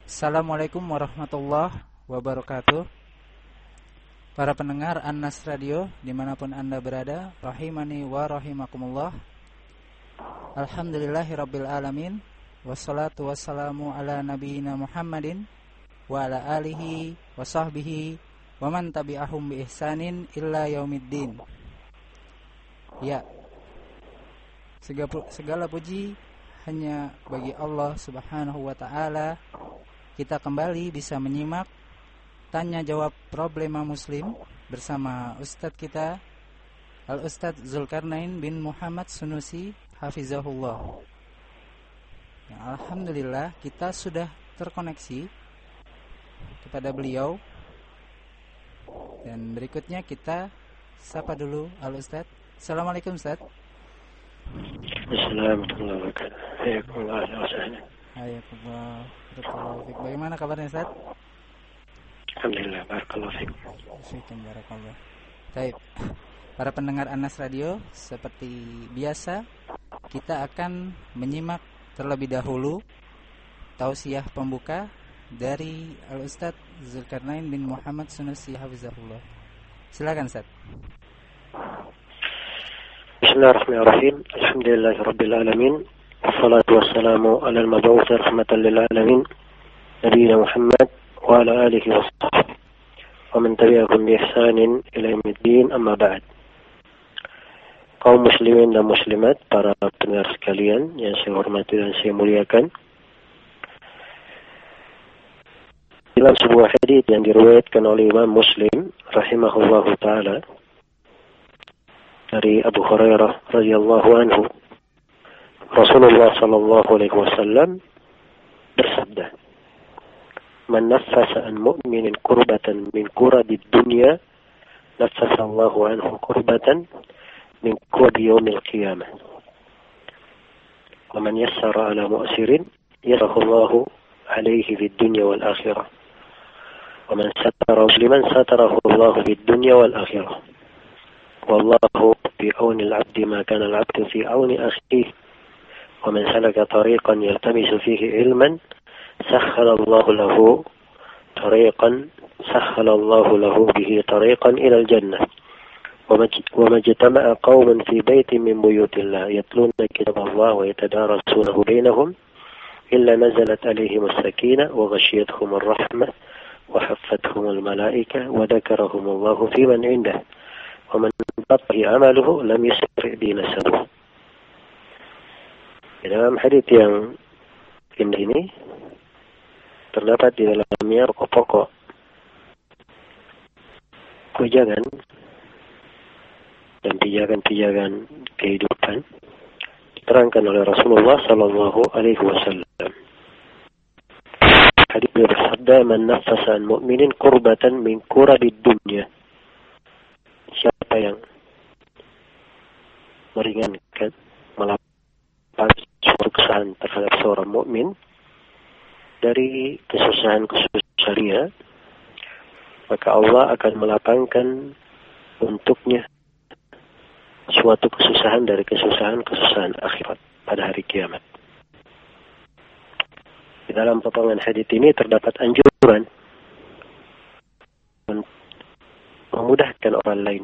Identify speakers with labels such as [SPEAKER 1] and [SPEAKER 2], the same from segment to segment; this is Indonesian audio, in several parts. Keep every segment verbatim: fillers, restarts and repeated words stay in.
[SPEAKER 1] Assalamualaikum warahmatullahi wabarakatuh. Para pendengar An-Nas Radio dimanapun anda berada, rahimani wa rahimakumullah. Alhamdulillahirabbil alamin, wassalatu wassalamu ala nabiyyina Muhammadin wa ala alihi wa sahbihi wa man tabi'ahum bi ihsanin illa yaumiddin. Ya, segala puji hanya bagi Allah Subhanahu wa ta'ala. Kita kembali bisa menyimak tanya jawab problema muslim bersama Ustadz kita Al-Ustadz Zulkarnain bin Muhammad Sunusi Hafizahullah. Ya, Alhamdulillah kita sudah terkoneksi kepada beliau. Dan berikutnya kita sapa dulu Al-Ustadz. Assalamualaikum Ustadz.
[SPEAKER 2] Assalamualaikum warahmatullahi
[SPEAKER 1] wabarakatuh. Bagaimana kabarnya Ustaz?
[SPEAKER 2] Alhamdulillah, barakallahu fiik.
[SPEAKER 1] Barakallah. Baik. Para pendengar An-Nas Radio, seperti biasa kita akan menyimak terlebih dahulu tausiah pembuka dari Al-Ustaz Zulkarnain bin Muhammad Sunusi Hafizahullah. Silakan Ustaz.
[SPEAKER 2] Bismillahirrahmanirrahim. Alhamdulillahirabbil alamin. Wassalatu wassalamu ala al-mab'uts rahmatan lil alamin nabiyina Muhammad wa ala alihi washabbihi wa man tabi'ahum bi ihsanin ila yaumiddin, amma ba'd. Kaum muslimin dan muslimat, para pendengar sekalian yang saya hormati dan saya muliakan, dalam sebuah hadits yang diriwayatkan oleh Imam Muslim rahimahullahu taala dari Abu Hurairah radhiyallahu anhu, Rasulullah sallallahu alaihi wasallam bersabda, "Man naffasa an mu'minin kurbatan min kurabid dunya, naffasa Allahu anhu kurbatan min kurabi yaumil qiyamah. Wa man yassara ala mu'sirin, yassarahu Allahu alaihi fid dunya wal akhirah. Wa man satara musliman, satarahu Allahu fid dunya wal akhirah. Wallahu bi auni al-'abdi ma kana al-'abdu fi auni akhihi. ومن سلك طريقا يلتمس فيه علما سهل الله له طريقا سهل الله له به طريقا إلى الجنة. وما اجتمع قوم في بيت من بيوت الله يتلون كتاب الله ويتدارسونه بينهم إلا نزلت عليهم السكينة وغشيتهم الرحمة وحفتهم الملائكة وذكرهم الله في من عنده ومن بطل عمله لم يسرع به نسبه. Dalam hadits yang indah ini terdapat di dalamnya pokok-pokok wejangan dan pijakan-pijakan kehidupan diterangkan oleh Rasulullah sallallahu alaihi wasallam. Hadits bersabda, "Man naffasa an mu'minin kurbatan min kurabid dunya." Siapa yang meringankan, melapangkan suatu kesusahan terhadap seorang mukmin dari kesusahan-kesusahan dia, maka Allah akan melapangkan untuknya suatu kesusahan dari kesusahan-kesusahan akhirat pada hari kiamat. Di dalam potongan hadits ini terdapat anjuran memudahkan orang lain,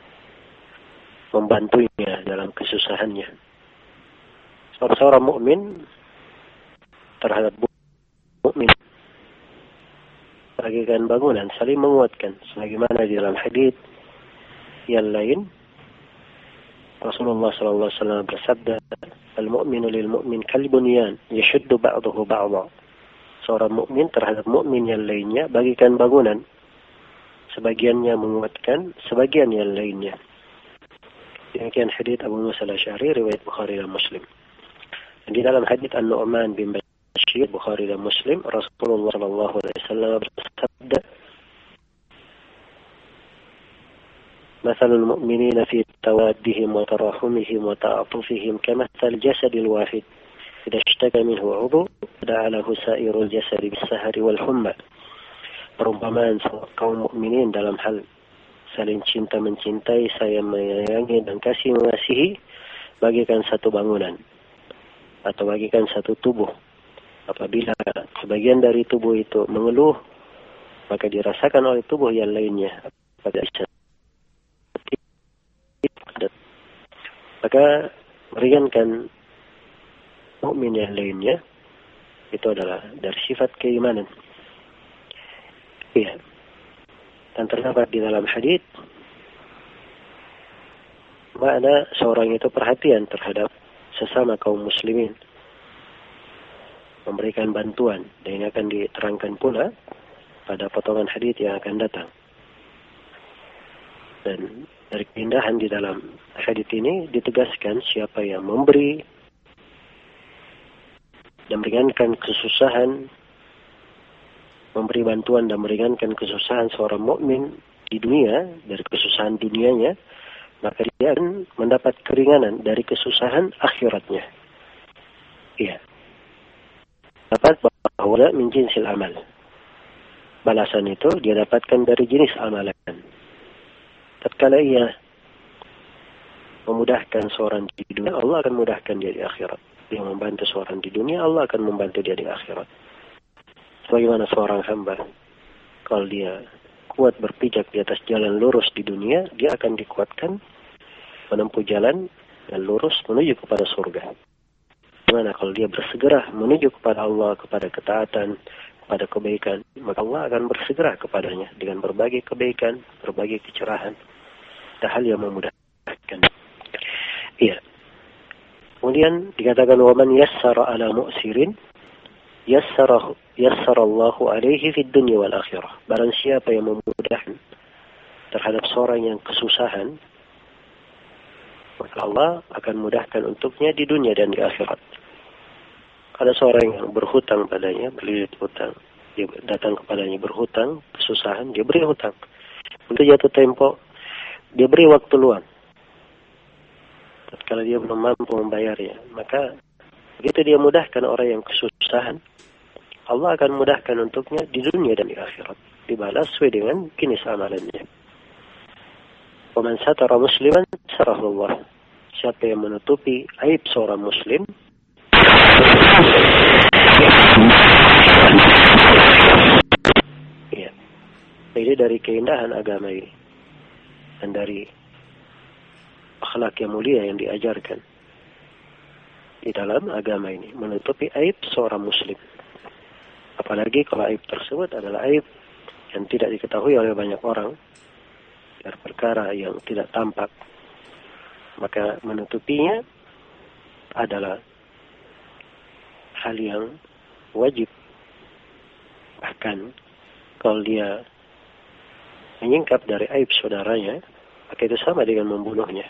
[SPEAKER 2] membantunya dalam kesusahannya. Seorang mukmin terhadap mukmin bagaikan bangunan saling menguatkan, sebagaimana di dalam hadits yang lain Rasulullah sallallahu alaihi wasallam bersabda, "Al-mu'minu lil-mu'min kal-bunyan yashuddu ba'dahu ba'dha." Seorang mukmin terhadap mukmin yang lainnya bagaikan bangunan, sebagiannya menguatkan sebagian yang lainnya. Demikian hadits Abu Musa al-Asy'ari riwayat Bukhari dan Muslim. Di dalam hadits An-Nu'man bin Bashir Bukhari dan Muslim, Rasulullah sallallahu alaihi wasallam bersabda, "Mathalul mu'minina fi tawaddihim wa tarahumihim wa ta'atufihim kamathal jasadil wahid idza ishtaka minhu 'udhu da'a lahu sa'irul jasadi bis-sahari wal humma." Perumpamaan kaum mukminin dalam hal saling cinta mencintai, sayang menyayangi dan kasih mengasihi bagaikan satu bangunan atau bagikan satu tubuh Apabila sebagian dari tubuh itu mengeluh, maka dirasakan oleh tubuh yang lainnya. Pada maka meringankan mukmin yang lainnya, itu adalah dari sifat keimanan. Iya. Dan terdapat di dalam hadits makna seorang itu perhatian terhadap sesama kaum muslimin, memberikan bantuan, dan ini akan diterangkan pula pada potongan hadits yang akan datang. Dan dari keindahan di dalam hadits ini ditegaskan siapa yang memberi dan meringankan kesusahan, memberi bantuan dan meringankan kesusahan seorang mukmin di dunia, dari kesusahan dunianya, maka dia akan mendapat keringanan dari kesusahan akhiratnya. Iya. Dapat bahwa min jinsil amal. Balasan itu dia dapatkan dari jenis amalan. Tatkala ia memudahkan seorang di dunia, Allah akan mudahkan dia di akhirat. Dia membantu seorang di dunia, Allah akan membantu dia di akhirat. Bagaimana seorang hamba, kalau dia kuat berpijak di atas jalan lurus di dunia, dia akan dikuatkan menempuh jalan dan lurus menuju kepada surga. Bagaimana kalau dia bersegera menuju kepada Allah, kepada ketaatan, kepada kebaikan, maka Allah akan bersegera kepadanya dengan berbagai kebaikan, berbagai kecerahan, dan hal yang memudahkan. Iya. Kemudian dikatakan waman yassara ala mu'sirin yassarahu yassarallahu alaihi fid dunya wal akhirah. Barang siapa yang memudahkan terhadap seorang yang kesusahan, maka Allah akan mudahkan untuknya di dunia dan di akhirat. Ada seorang yang berhutang padanya, berlilit hutang, dia datang kepadanya berhutang, kesusahan, dia beri hutang. Untuk jatuh tempo, dia beri waktu luang. Kalau dia belum mampu membayarnya, maka begitu dia mudahkan orang yang kesusahan, Allah akan mudahkan untuknya di dunia dan di akhirat. Dibalas sesuai dengan jenis amalannya. Wa man satara musliman satarahu Allah. Siapa yang menutupi aib seorang muslim, ya. Ini dari keindahan agama ini dan dari akhlak yang mulia yang diajarkan di dalam agama ini, menutupi aib seorang muslim. Apalagi kalau aib tersebut adalah aib yang tidak diketahui oleh banyak orang, dari perkara yang tidak tampak, maka menutupinya adalah hal yang wajib. Bahkan kalau dia menyingkap dari aib saudaranya, maka itu sama dengan membunuhnya.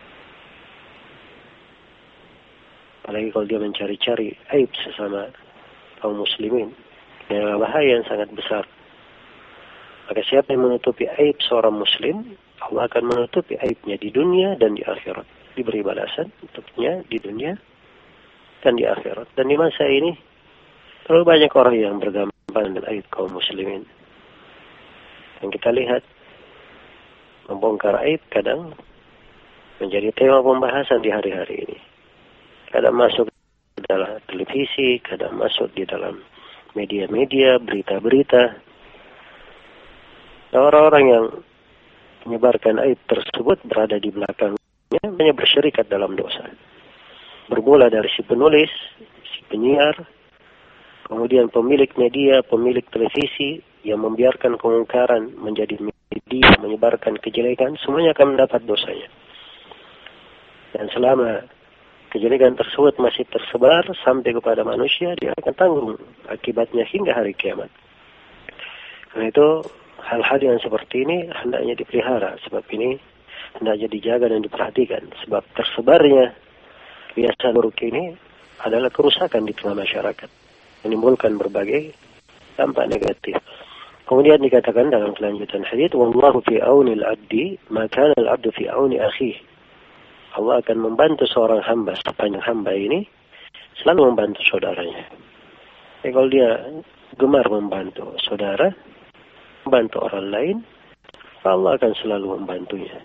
[SPEAKER 2] Apalagi kalau dia mencari-cari aib sesama kaum muslimin, ini bahaya yang sangat besar. Maka siapa yang menutupi aib seorang muslim, Allah akan menutupi aibnya di dunia dan di akhirat. Diberi balasan untuknya di dunia dan di akhirat. Dan di masa ini terlalu banyak orang yang bergambaran dengan aib kaum muslimin. Yang kita lihat, membongkar aib kadang menjadi tema pembahasan di hari-hari ini. Kadang masuk di dalam televisi, kadang masuk di dalam media-media, berita-berita. Orang-orang yang menyebarkan aib tersebut berada di belakangnya, hanya bersyirikat dalam dosa. Bermula dari si penulis, si penyiar, kemudian pemilik media, pemilik televisi yang membiarkan kemungkaran menjadi media, menyebarkan kejelekan, semuanya akan mendapat dosanya. Dan selama kejelekan tersebut masih tersebar sampai kepada manusia, dia akan tanggung akibatnya hingga hari kiamat. Karena itu hal-hal yang seperti ini hendaknya dipelihara, sebab ini hendaknya dijaga dan diperhatikan. Sebab tersebarnya biasa buruk ini adalah kerusakan di tengah masyarakat, menimbulkan berbagai dampak negatif. Kemudian dikatakan dalam kelanjutan hadits, wallahu fi auni al-'abdi ma kana al-'abdu fi auni akhihi. Allah akan membantu seorang hamba sepanjang hamba ini selalu membantu saudaranya. Jadi kalau dia gemar membantu saudara, membantu orang lain, Allah akan selalu membantunya.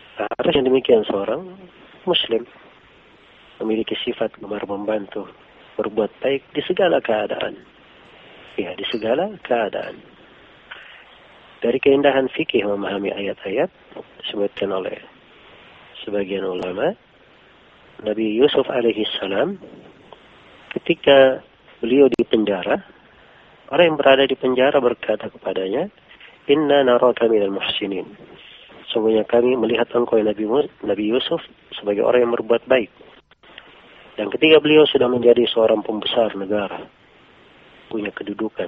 [SPEAKER 2] Harusnya demikian seorang muslim, memiliki sifat gemar membantu berbuat baik di segala keadaan. Ya, di segala keadaan. Dari keindahan fikih memahami ayat-ayat disebutkan oleh sebagian ulama, Nabi Yusuf alaihi salam ketika beliau di penjara, orang yang berada di penjara berkata kepadanya, "Inna naraka minal muhsinin." Sungguhnya kami melihat engkau ya Nabi, Nabi Yusuf sebagai orang yang berbuat baik. Dan ketika beliau sudah menjadi seorang pembesar negara, punya kedudukan,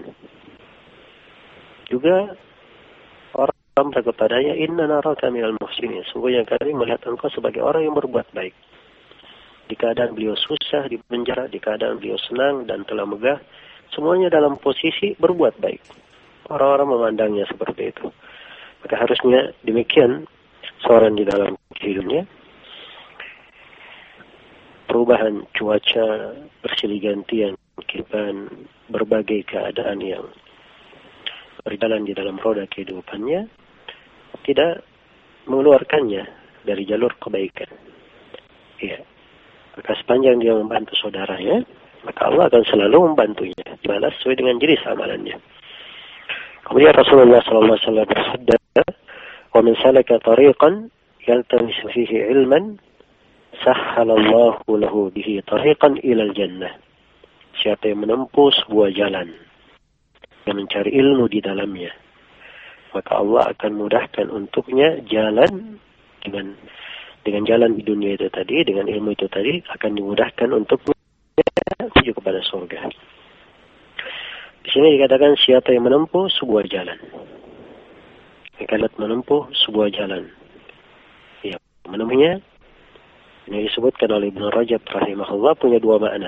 [SPEAKER 2] juga orang berkata kepadanya, "Inna naraka minal muhsinin." Sungguhnya kami melihat engkau sebagai orang yang berbuat baik. Di keadaan beliau susah di penjara, di keadaan beliau senang dan telah megah, semuanya dalam posisi berbuat baik. Orang-orang memandangnya seperti itu. Maka harusnya demikian seorang di dalam hidupnya. Perubahan cuaca, bersilih gantian, kehidupan, berbagai keadaan yang berjalan di dalam roda kehidupannya, tidak mengeluarkannya dari jalur kebaikan. Ya. Maka sepanjang dia membantu saudaranya, maka Allah akan selalu membantunya, dibalas sesuai dengan jenis amalannya. Kemudian Rasulullah sallallahu alaihi wasallam bersabda, "Wa man salaka tariqan yaltamisu fihi ilman, sahhalallahu lahu bihi tariqan ilal jannah." Siapa yang menempuh sebuah jalan, yang mencari ilmu di dalamnya, maka Allah akan mudahkan untuknya jalan dengan dengan jalan di dunia itu tadi, dengan ilmu itu tadi, akan dimudahkan untuknya menuju kepada surga. Di sini dikatakan siapa yang menempuh sebuah jalan. Yang menempuh sebuah jalan. Ya, menempuhnya ini disebutkan oleh Ibnu Rajab rahimahullah punya dua makna.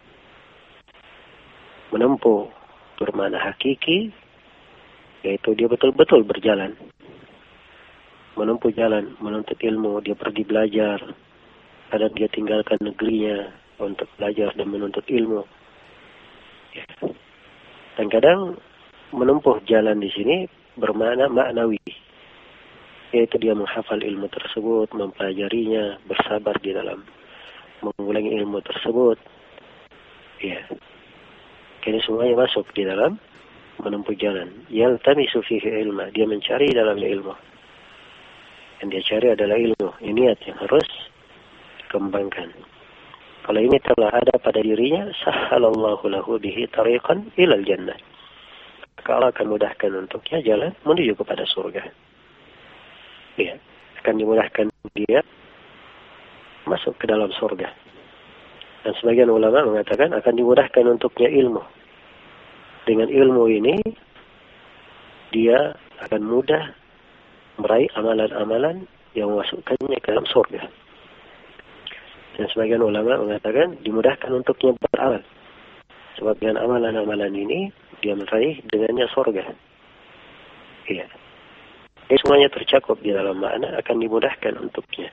[SPEAKER 2] Menempuh bermakna hakiki, yaitu dia betul-betul berjalan. Menempuh jalan, menuntut ilmu, dia pergi belajar. Kadang dia tinggalkan negerinya untuk belajar dan menuntut ilmu. Ya. Dan kadang menempuh jalan di sini bermakna maknawi, yaitu dia menghafal ilmu tersebut, mempelajarinya, bersabar di dalam mengulangi ilmu tersebut. Ya. Ini semuanya masuk di dalam menempuh jalan. Yaltamisu fihi ilma, dia mencari dalamnya ilmu. Yang dia cari adalah ilmu. Ini niat yang harus dikembangkan. Kalau ini telah ada pada dirinya, sahhalallahu lahu bihi tariqan ilal jannah. Maka Allah akan mudahkan untuknya jalan menuju kepada surga. Ya, akan dimudahkan dia masuk ke dalam surga. Dan sebagian ulama mengatakan akan dimudahkan untuknya ilmu. Dengan ilmu ini, dia akan mudah meraih amalan-amalan yang memasukkannya ke dalam surga. Dan sebagian ulama mengatakan dimudahkan untuknya beramal. Sebab dengan amalan-amalan ini, dia meraih dengannya surga. Iya. Ini semuanya tercakup di dalam makna akan dimudahkan untuknya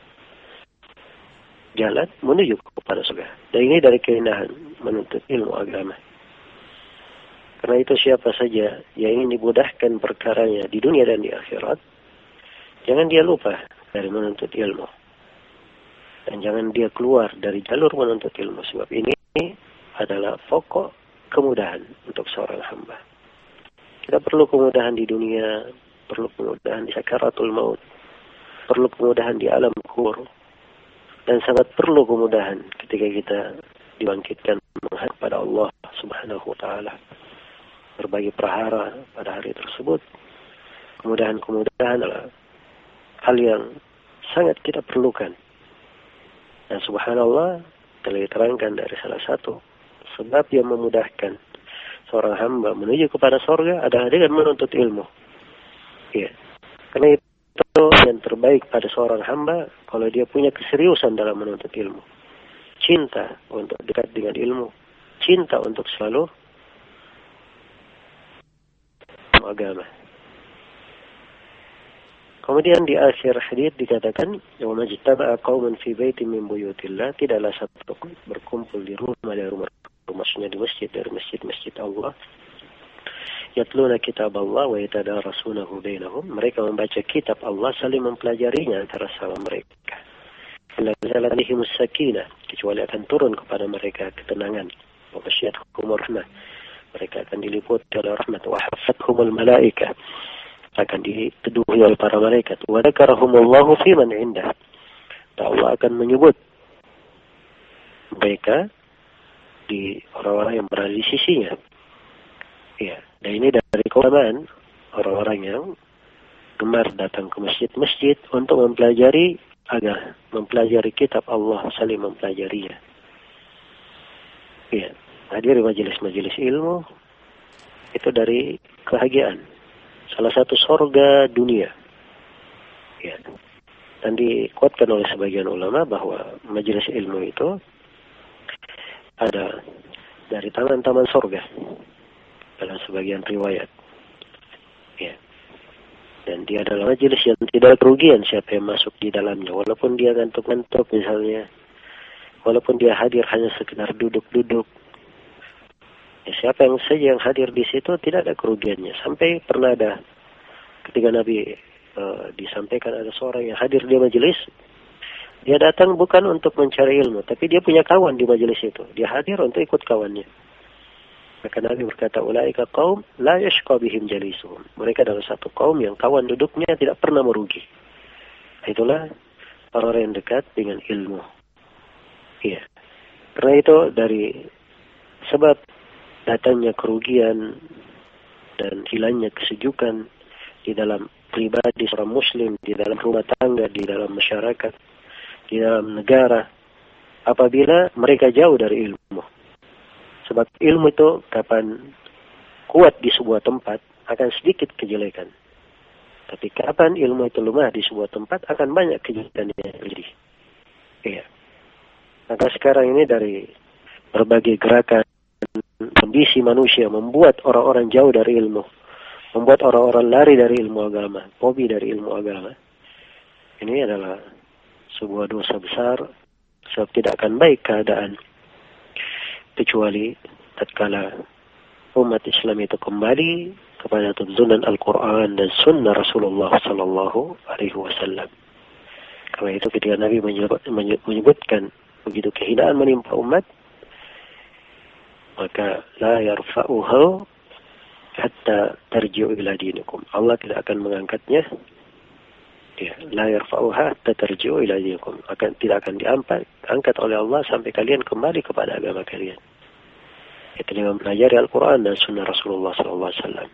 [SPEAKER 2] jalan menuju kepada surga. Dan ini dari keindahan menuntut ilmu agama. Karena itu siapa saja yang ingin dimudahkan perkaranya di dunia dan di akhirat, jangan dia lupa dari menuntut ilmu. Dan jangan dia keluar dari jalur menuntut ilmu. Sebab ini adalah pokok kemudahan untuk seorang hamba. Kita perlu kemudahan di dunia, perlu kemudahan di sakaratul maut, perlu kemudahan di alam kubur, dan sangat perlu kemudahan ketika kita dibangkitkan menghadap pada Allah Subhanahu wa taala. Berbagai perhara pada hari tersebut. Kemudahan-kemudahan adalah hal yang sangat kita perlukan. Dan subhanallah telah diterangkan dari salah satu sebab yang memudahkan seorang hamba menuju kepada surga adalah dengan menuntut ilmu. Ya. Karena itu yang terbaik pada seorang hamba kalau dia punya keseriusan dalam menuntut ilmu. Cinta untuk dekat dengan ilmu. Cinta untuk selalu agama. Kemudian di akhir hadis dikatakan, "Wa majtama'a qaumun fi baitin min buyutillah", tidaklah satu berkumpul di rumah dari rumah, maksudnya di masjid dari masjid-masjid Allah. Yatluna kitab Allah wa yatadarasunahu bainahum, mereka membaca kitab Allah saling mempelajarinya antara sama mereka. La nazala alaihimus sakinah, kecuali akan turun kepada mereka ketenangan. wa ghasyiyatuhumur rahmah. Mereka akan diliputi oleh rahmat. Wa haffathumul malaikah, akan diteduhi oleh para malaikat. Wa dzakarahumullahu fi man indah, Allah akan menyebut mereka di orang-orang yang berada di sisinya. Ya, dan ini dari keutamaan orang-orang yang gemar datang ke masjid-masjid untuk mempelajari agama, mempelajari kitab Allah, saling mempelajarinya. Ya, hadir di majelis-majelis ilmu itu dari kebahagiaan, salah satu surga dunia. Ya. Dan dikuatkan oleh sebagian ulama bahwa majelis ilmu itu ada dari taman-taman surga dalam sebagian riwayat. Ya. Dan dia adalah majelis yang tidak kerugian siapa yang masuk di dalamnya, walaupun dia ngantuk-ngantuk misalnya, walaupun dia hadir hanya sekedar duduk-duduk. Ya, siapa yang saja yang hadir di situ tidak ada kerugiannya. Sampai pernah ada ketika Nabi Uh, disampaikan ada seorang yang hadir di majelis, dia datang bukan untuk mencari ilmu, tapi dia punya kawan di majelis itu. Dia hadir untuk ikut kawannya. Maka Nabi berkata, ulaika qaum la yashqa bihim jalisuhum. Mereka adalah satu kaum yang kawan duduknya tidak pernah merugi. Itulah orang yang dekat dengan ilmu. Iya. Karena itu dari sebab datangnya kerugian dan hilangnya kesejukan di dalam pribadi seorang muslim, di dalam rumah tangga, di dalam masyarakat, di dalam negara, apabila mereka jauh dari ilmu. Sebab ilmu itu kapan kuat di sebuah tempat akan sedikit kejelekan. Tapi kapan ilmu itu lemah di sebuah tempat akan banyak kejelekan yang terjadi. Iya. Maka sekarang ini dari berbagai gerakan kondisi manusia membuat orang-orang jauh dari ilmu, membuat orang-orang lari dari ilmu agama, hobi dari ilmu agama. Ini adalah sebuah dosa besar, sebab tidak akan baik keadaan kecuali tatkala umat Islam itu kembali kepada tuntunan Al-Quran dan Sunnah Rasulullah Sallallahu Alaihi Wasallam. Karena itu ketika Nabi menyebut, menyebutkan begitu kehinaan menimpa umat, maka la yarfa'uhu hatta tarji'u ila dinikum. Allah tidak akan mengangkatnya. Ya, la yarfa'uha hatta tarji'u ila dinikum. Akan tidak akan diangkat angkat oleh Allah sampai kalian kembali kepada agama kalian. Itu dengan mempelajari Al-Quran dan Sunnah Rasulullah sallallahu alaihi wasallam.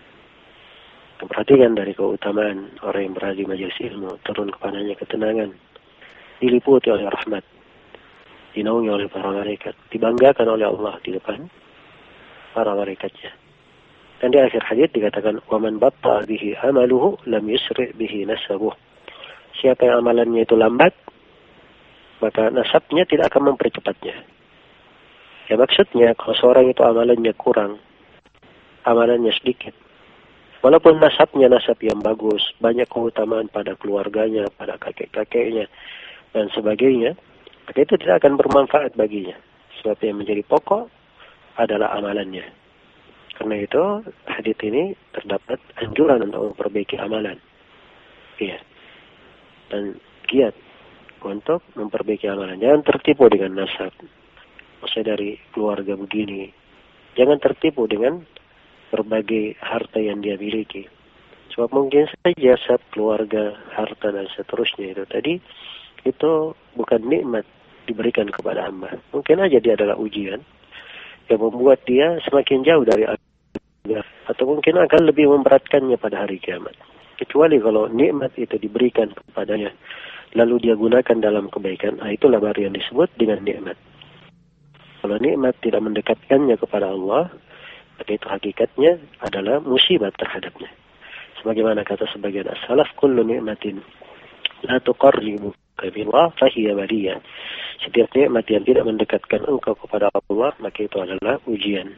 [SPEAKER 2] Perhatikan dari keutamaan orang yang berada di majelis ilmu, turun kepadanya ketenangan, diliputi oleh rahmat, dinaungi oleh para malaikat, dibanggakan oleh Allah di depan para malaikatnya. Dan di akhir hadits dikatakan, وَمَنْ بَطَّأَ بِهِ عَمَلُهُ لَمْ يُسْرِعْ بِهِ نَسَبُهُ. Siapa yang amalannya itu lambat, maka nasabnya tidak akan mempercepatnya. Ya maksudnya, kalau seorang itu amalannya kurang, amalannya sedikit, walaupun nasabnya nasab yang bagus, banyak keutamaan pada keluarganya, pada kakek-kakeknya, dan sebagainya, maka itu tidak akan bermanfaat baginya. Sebab yang menjadi pokok adalah amalannya. Karena itu, hadits ini terdapat anjuran untuk memperbaiki amalan. Iya. Dan giat untuk memperbaiki amalan. Jangan tertipu dengan nasab. Maksudnya dari keluarga begini. Jangan tertipu dengan berbagai harta yang dia miliki. Sebab mungkin saja nasab, keluarga, harta, dan seterusnya itu tadi, itu bukan nikmat diberikan kepada hamba. Mungkin aja dia adalah ujian yang membuat dia semakin jauh dari agama, atau mungkin akan lebih memberatkannya pada hari kiamat. Kecuali kalau nikmat itu diberikan kepadanya, lalu dia gunakan dalam kebaikan, nah itulah baru yang disebut dengan nikmat. Kalau nikmat tidak mendekatkannya kepada Allah, maka itu hakikatnya adalah musibah terhadapnya. Sebagaimana kata sebagian as-salaf, kullu ni'matin la tuqarribu kabillah fahiya baliyah. Setiap nikmat yang tidak mendekatkan engkau kepada Allah, maka itu adalah ujian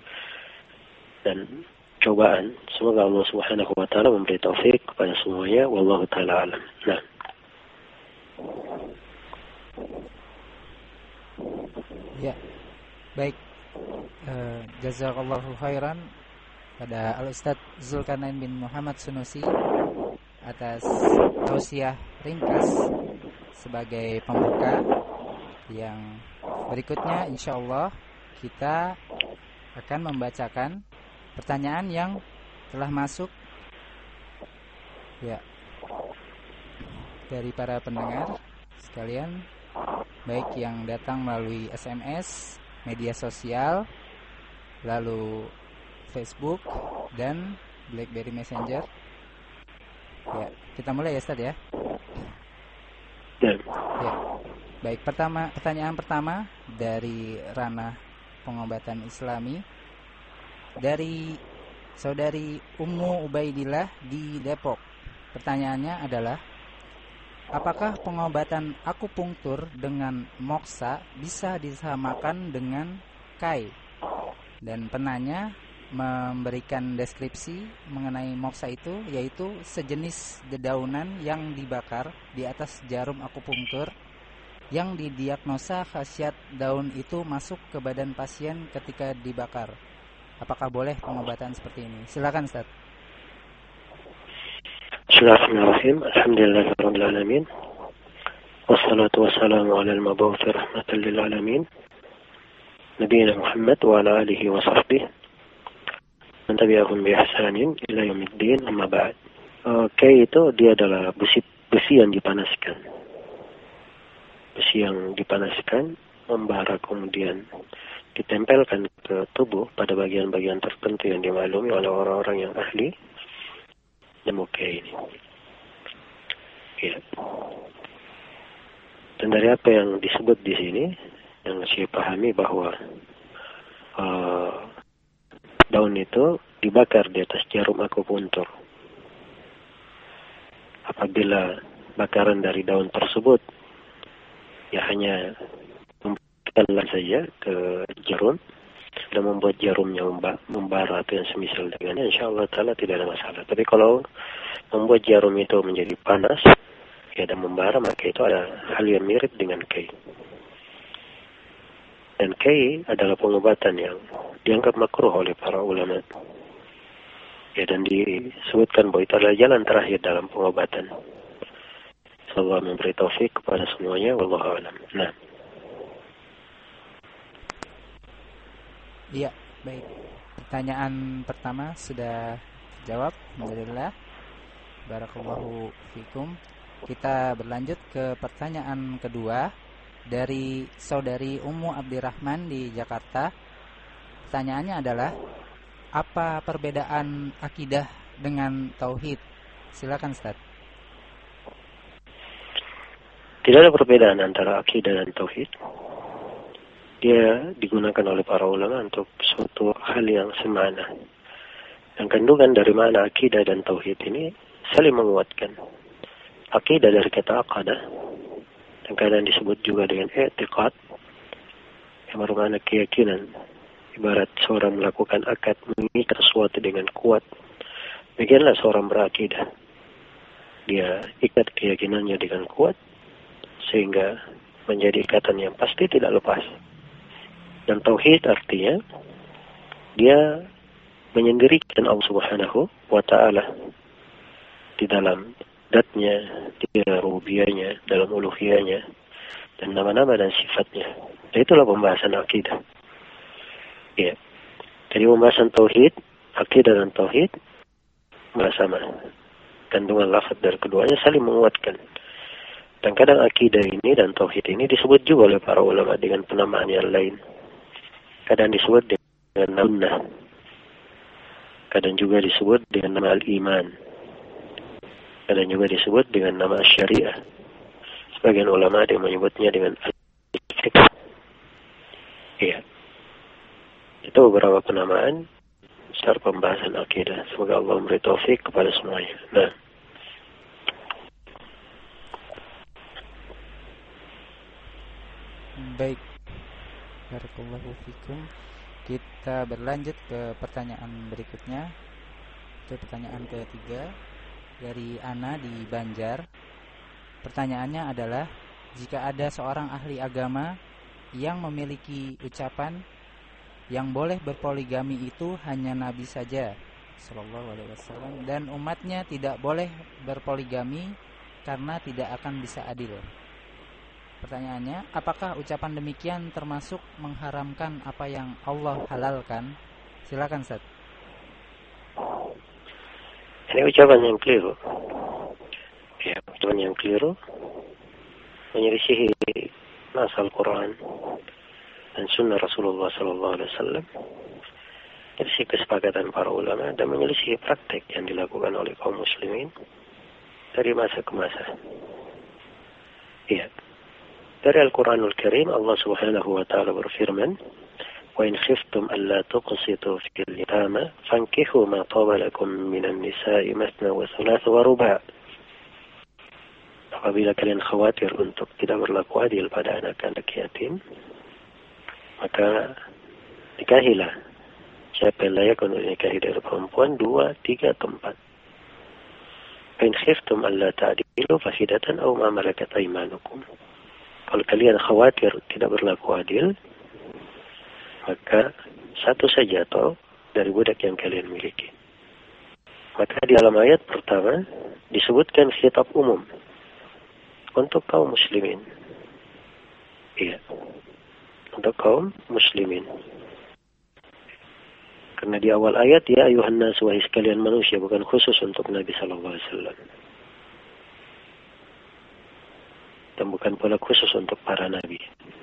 [SPEAKER 2] dan cobaan. Semoga Allah Subhanahu wa taala memberi taufik kepada semuanya. Wallahu taala alam. Nah.
[SPEAKER 1] Ya. Baik. Uh, jazakallahu khairan pada Al-Ustaz Zulkarnain bin Muhammad Sunusi atas tausiah ringkas sebagai pembuka. Yang berikutnya insyaallah kita akan membacakan pertanyaan yang telah masuk ya dari para pendengar sekalian, baik yang datang melalui S M S, media sosial, lalu Facebook dan BlackBerry Messenger. Ya, kita mulai ya Ustaz ya. Ya. Baik, pertama pertanyaan pertama dari ranah pengobatan Islami dari saudari Ummu Ubaidillah di Depok. Pertanyaannya adalah, apakah pengobatan akupunktur dengan moksa bisa disamakan dengan kai? Dan penanya memberikan deskripsi mengenai moksa itu, yaitu sejenis dedaunan yang dibakar di atas jarum akupunktur yang didiagnosa khasiat daun itu masuk ke badan pasien ketika dibakar. Apakah boleh pengobatan seperti ini? Silakan Ustaz.
[SPEAKER 2] Bismillahirrahmanirrahim. Alhamdulillahirabbil alamin. Wassalatu wassalamu ala al-mab'uts rahmatan lil alamin. Nabiyina Muhammad wa ala alihi wa sahbihi man tabi'ahum bi ihsanin ila yaumiddin, amma ba'd. Oke, itu dia adalah besi besi yang dipanaskan. Besi yang dipanaskan membara kemudian ditempelkan ke tubuh pada bagian-bagian tertentu yang dimaklumi oleh orang-orang yang ahli ilmu ini. Ya. Dan dari apa yang disebut di sini, yang saya pahami bahwa uh, daun itu dibakar di atas jarum akupunktur. Apabila bakaran dari daun tersebut ya hanya membakar saja ke jarum dan membuat jarumnya membara atau yang semisal dengannya, insya Allah Ta'ala tidak ada masalah. Tapi kalau membuat jarum itu menjadi panas ya dan membara, maka itu ada hal yang mirip dengan kei. Dan kei adalah pengobatan yang dianggap makruh oleh para ulama. Ya, dan disebutkan bahwa itu adalah jalan terakhir dalam pengobatan. Semoga memberi taufik kepada semuanya. Wallahu a'lam. Nah.
[SPEAKER 1] Iya, baik. Pertanyaan pertama sudah jawab. Alhamdulillah. Barakallahu fikum. Kita berlanjut ke pertanyaan kedua dari saudari Ummu Abdirrahman di Jakarta. Pertanyaannya adalah, apa perbedaan akidah dengan tauhid? Silakan Ustaz.
[SPEAKER 2] Tidak ada perbedaan antara akidah dan tauhid. Dia digunakan oleh para ulama untuk suatu hal yang semana. Dan kandungan dari mana akidah dan tauhid ini saling menguatkan. Akidah dari kata aqadah, dan kadang disebut juga dengan i'tiqad, yang bermakna keyakinan. Ibarat seorang melakukan akad mengikat sesuatu dengan kuat, demikianlah seorang berakidah. Dia ikat keyakinannya dengan kuat sehingga menjadi ikatan yang pasti tidak lepas. Dan tauhid artinya dia menyendirikan Allah Subhanahu wa ta'ala di dalam zatnya, di dalam rububiyahnya, dalam uluhiyahnya, dan nama-nama dan sifatnya. Dan itulah pembahasan akidah. Ya. Jadi pembahasan tauhid, akidah dan tauhid bersama. Kandungan lafaz dari keduanya saling menguatkan. Dan kadang akidah ini dan tauhid ini disebut juga oleh para ulama dengan penamaan yang lain. Kadang disebut dengan sunnah. Kadang juga disebut dengan nama al-iman. Kadang juga disebut dengan nama syariah. Sebagian ulama ada yang menyebutnya dengan al-fiqh. Iya. Itu beberapa penamaan besar pembahasan akidah. Semoga Allah memberi taufik kepada semuanya. Nah.
[SPEAKER 1] Baik. Barakallahu fikum. Kita berlanjut ke pertanyaan berikutnya. Itu pertanyaan ketiga dari Ana di Banjar. Pertanyaannya adalah, jika ada seorang ahli agama yang memiliki ucapan yang boleh berpoligami itu hanya Nabi saja sallallahu alaihi wasallam, dan umatnya tidak boleh berpoligami karena tidak akan bisa adil. Pertanyaannya, apakah ucapan demikian termasuk mengharamkan apa yang Allah halalkan? Silakan, Ustaz.
[SPEAKER 2] Ini ucapan yang keliru. Ya, ucapan yang keliru menyelisihi nas Al-Quran dan sunnah Rasulullah Sallallahu Alaihi Wasallam, menyelisihi kesepakatan para ulama dan menyelisihi praktek yang dilakukan oleh kaum muslimin dari masa ke masa. Iya. Dari Al-Quranul Karim, Allah Subhanahu wa taala berfirman, "Wa in khiftum alla tuqsitu fil yatama fankihu ma taba lakum minan nisa'i mathna wa thulatha wa ruba'." Apabila kalian khawatir untuk tidak berlaku adil pada anak-anak yatim, maka nikahilah siapa yang layak untuk nikahi dari perempuan, dua, tiga, atau empat. Fa in khiftum alla ta'dilu fahidatan aw ma malakat aymanukum. Kalau kalian khawatir tidak berlaku adil, maka satu saja atau dari budak yang kalian miliki. Maka di dalam ayat pertama disebutkan khitab umum untuk kaum muslimin. Iya. Untuk kaum muslimin. Karena di awal ayat, ya ayuhan nas, wahai sekalian manusia, bukan khusus untuk Nabi sallallahu alaihi wasallam. Dan bukan pula khusus untuk para nabi.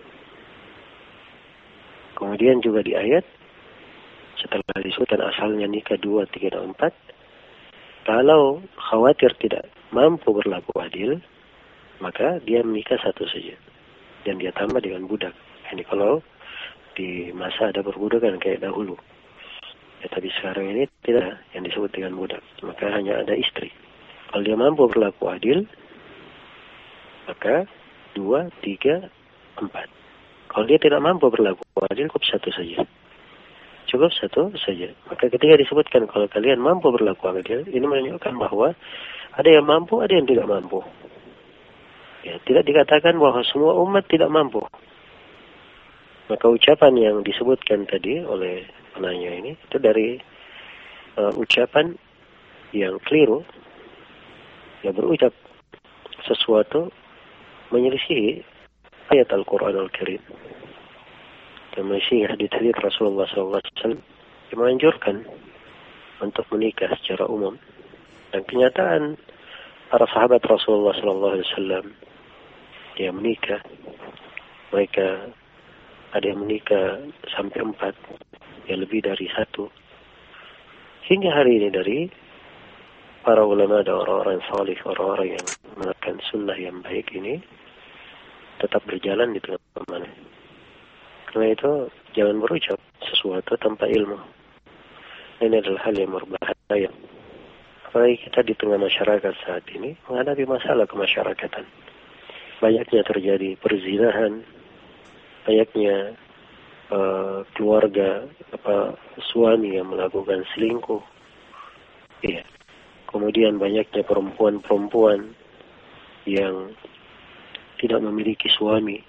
[SPEAKER 2] Kemudian juga di ayat, setelah disebutkan asalnya nikah dua, tiga, dan empat, kalau khawatir tidak mampu berlaku adil, maka dia menikah satu saja. Dan dia tambah dengan budak. Ini kalau di masa ada perbudakan kayak dahulu. Ya, tapi sekarang ini tidak yang disebut dengan budak. Maka hanya ada istri. Kalau dia mampu berlaku adil, maka dua, tiga, empat. Kalau dia tidak mampu berlaku adil, cukup satu saja. Cukup satu saja. Maka ketika disebutkan kalau kalian mampu berlaku adil, ini menunjukkan bahwa ada yang mampu, ada yang tidak mampu. Ya, tidak dikatakan bahwa semua umat tidak mampu. Maka ucapan yang disebutkan tadi oleh penanya ini, itu dari uh, ucapan yang keliru. Ya, berucap sesuatu menyelisihi ayat Al-Quran Al-Karim dan menyelisihi hadits-hadits Rasulullah sallallahu alaihi wasallam yang menganjurkan untuk menikah secara umum. Dan kenyataan para sahabat Rasulullah sallallahu alaihi wasallam yang menikah, mereka ada yang menikah sampai empat, yang lebih dari satu. Hingga hari ini dari para ulama dan orang-orang salih, orang-orang yang menerapkan sunnah yang baik ini tetap berjalan di tengah-tengah. Karena itu jangan berucap sesuatu tanpa ilmu. Ini adalah hal yang berbahaya. Apalagi kita di tengah masyarakat saat ini menghadapi masalah kemasyarakatan. Banyaknya terjadi perzinahan, banyaknya uh, keluarga apa suami yang melakukan selingkuh. Iya. Kemudian banyaknya perempuan-perempuan yang tidak memiliki suami.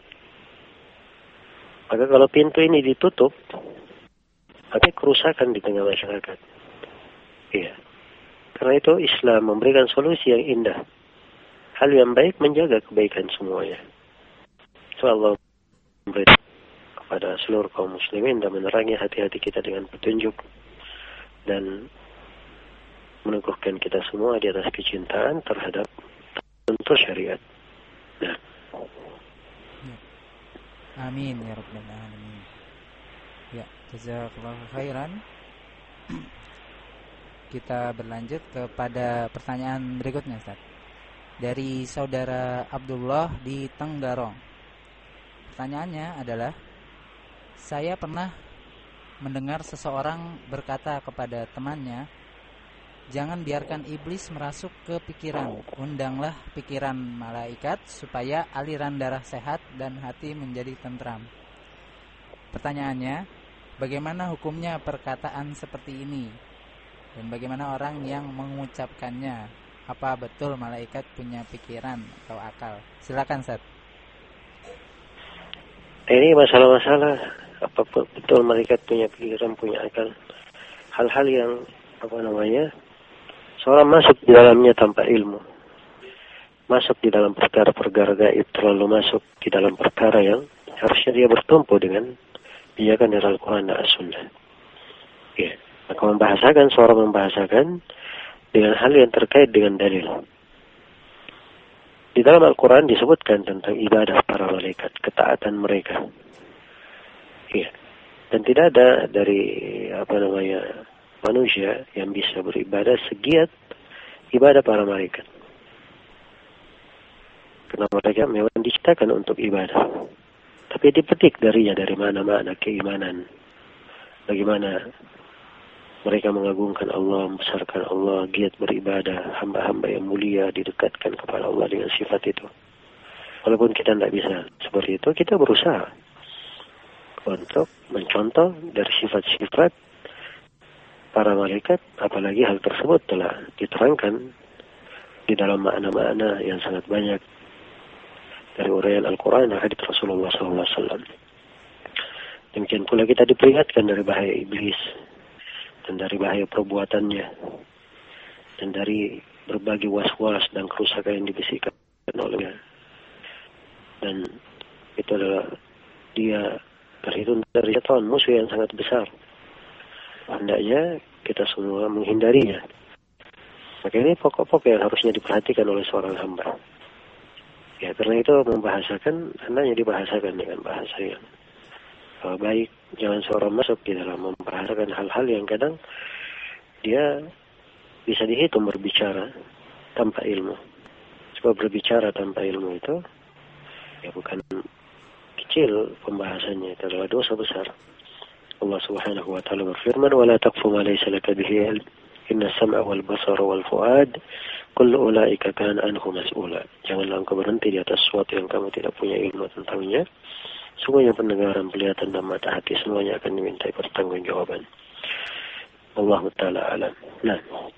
[SPEAKER 2] Maka kalau pintu ini ditutup, ada kerusakan di tengah masyarakat. Iya. Karena itu Islam memberikan solusi yang indah. Hal yang baik menjaga kebaikan semuanya. So Allah memberi kepada seluruh kaum muslimin dan menerangi hati-hati kita dengan petunjuk dan meneguhkan kita semua di atas kecintaan terhadap tentu syariat. Nah.
[SPEAKER 1] Amin ya rabbal alamin. Ya, jazakallahu khairan. Kita berlanjut kepada pertanyaan berikutnya, Ustaz. Dari saudara Abdullah di Tenggarong. Pertanyaannya adalah, saya pernah mendengar seseorang berkata kepada temannya, jangan biarkan iblis merasuk ke pikiran. Undanglah pikiran malaikat supaya aliran darah sehat dan hati menjadi tentram. Pertanyaannya, bagaimana hukumnya perkataan seperti ini? Dan bagaimana orang yang mengucapkannya? Apa betul malaikat punya pikiran atau akal? Silakan, Ustaz.
[SPEAKER 2] Ini masalah-masalah apa betul malaikat punya pikiran, punya akal. Hal-hal yang apa namanya? Seorang masuk di dalamnya tanpa ilmu. masuk di dalam perkara-perkara gaib, terlalu masuk di dalam perkara yang harusnya dia bertumpu dengan pijakan dari Al-Quran dan As-Sunnah. Ya. Maka membahasakan, seorang membahasakan dengan hal yang terkait dengan dalil. Di dalam Al-Quran disebutkan tentang ibadah para malaikat, ketaatan mereka. Ya. Dan tidak ada dari apa namanya manusia yang bisa beribadah segiat ibadah para malaikat. Karena mereka memang diciptakan untuk ibadah. Tapi dipetik darinya dari mana makna keimanan. Bagaimana mereka mengagungkan Allah, membesarkan Allah, giat beribadah, hamba-hamba yang mulia didekatkan kepada Allah dengan sifat itu. Walaupun kita tidak bisa seperti itu, kita berusaha untuk mencontoh dari sifat-sifat para malaikat, apalagi hal tersebut telah diterangkan di dalam makna-makna yang sangat banyak dari uraian Al-Quran dan hadits Rasulullah sallallahu alaihi wasallam. Demikian pula kita diperingatkan dari bahaya iblis dan dari bahaya perbuatannya dan dari berbagai was-was dan kerusakan yang dibisikkan olehnya. Dan itu adalah dia terhitung dari syaitan, musuh yang sangat besar. Hendaknya kita semua menghindarinya. Maka ini pokok-pokok yang harusnya diperhatikan oleh seorang hamba. Ya, karena itu membahasakan, hendaknya dibahasakan dengan bahasa yang uh, baik. Jangan seorang masuk di dalam membahasakan hal-hal yang kadang dia bisa dihitung berbicara tanpa ilmu. Sebab berbicara tanpa ilmu itu ya bukan kecil pembahasannya, itu adalah dosa besar. Allah Subhanahu wa taala berfirman, "Wa la taqfu ma laysa laka bihi ilm. Inna as-sam'a wal basara wal fu'ad kullu ulaika kana anhu mas'ula." Janganlah engkau berhenti di atas sesuatu yang kamu tidak punya ilmu tentangnya. Sungguhnya pendengaran, penglihatan dan mata hati semuanya akan dimintai pertanggungjawaban. Allah Ta'ala alam. Nah.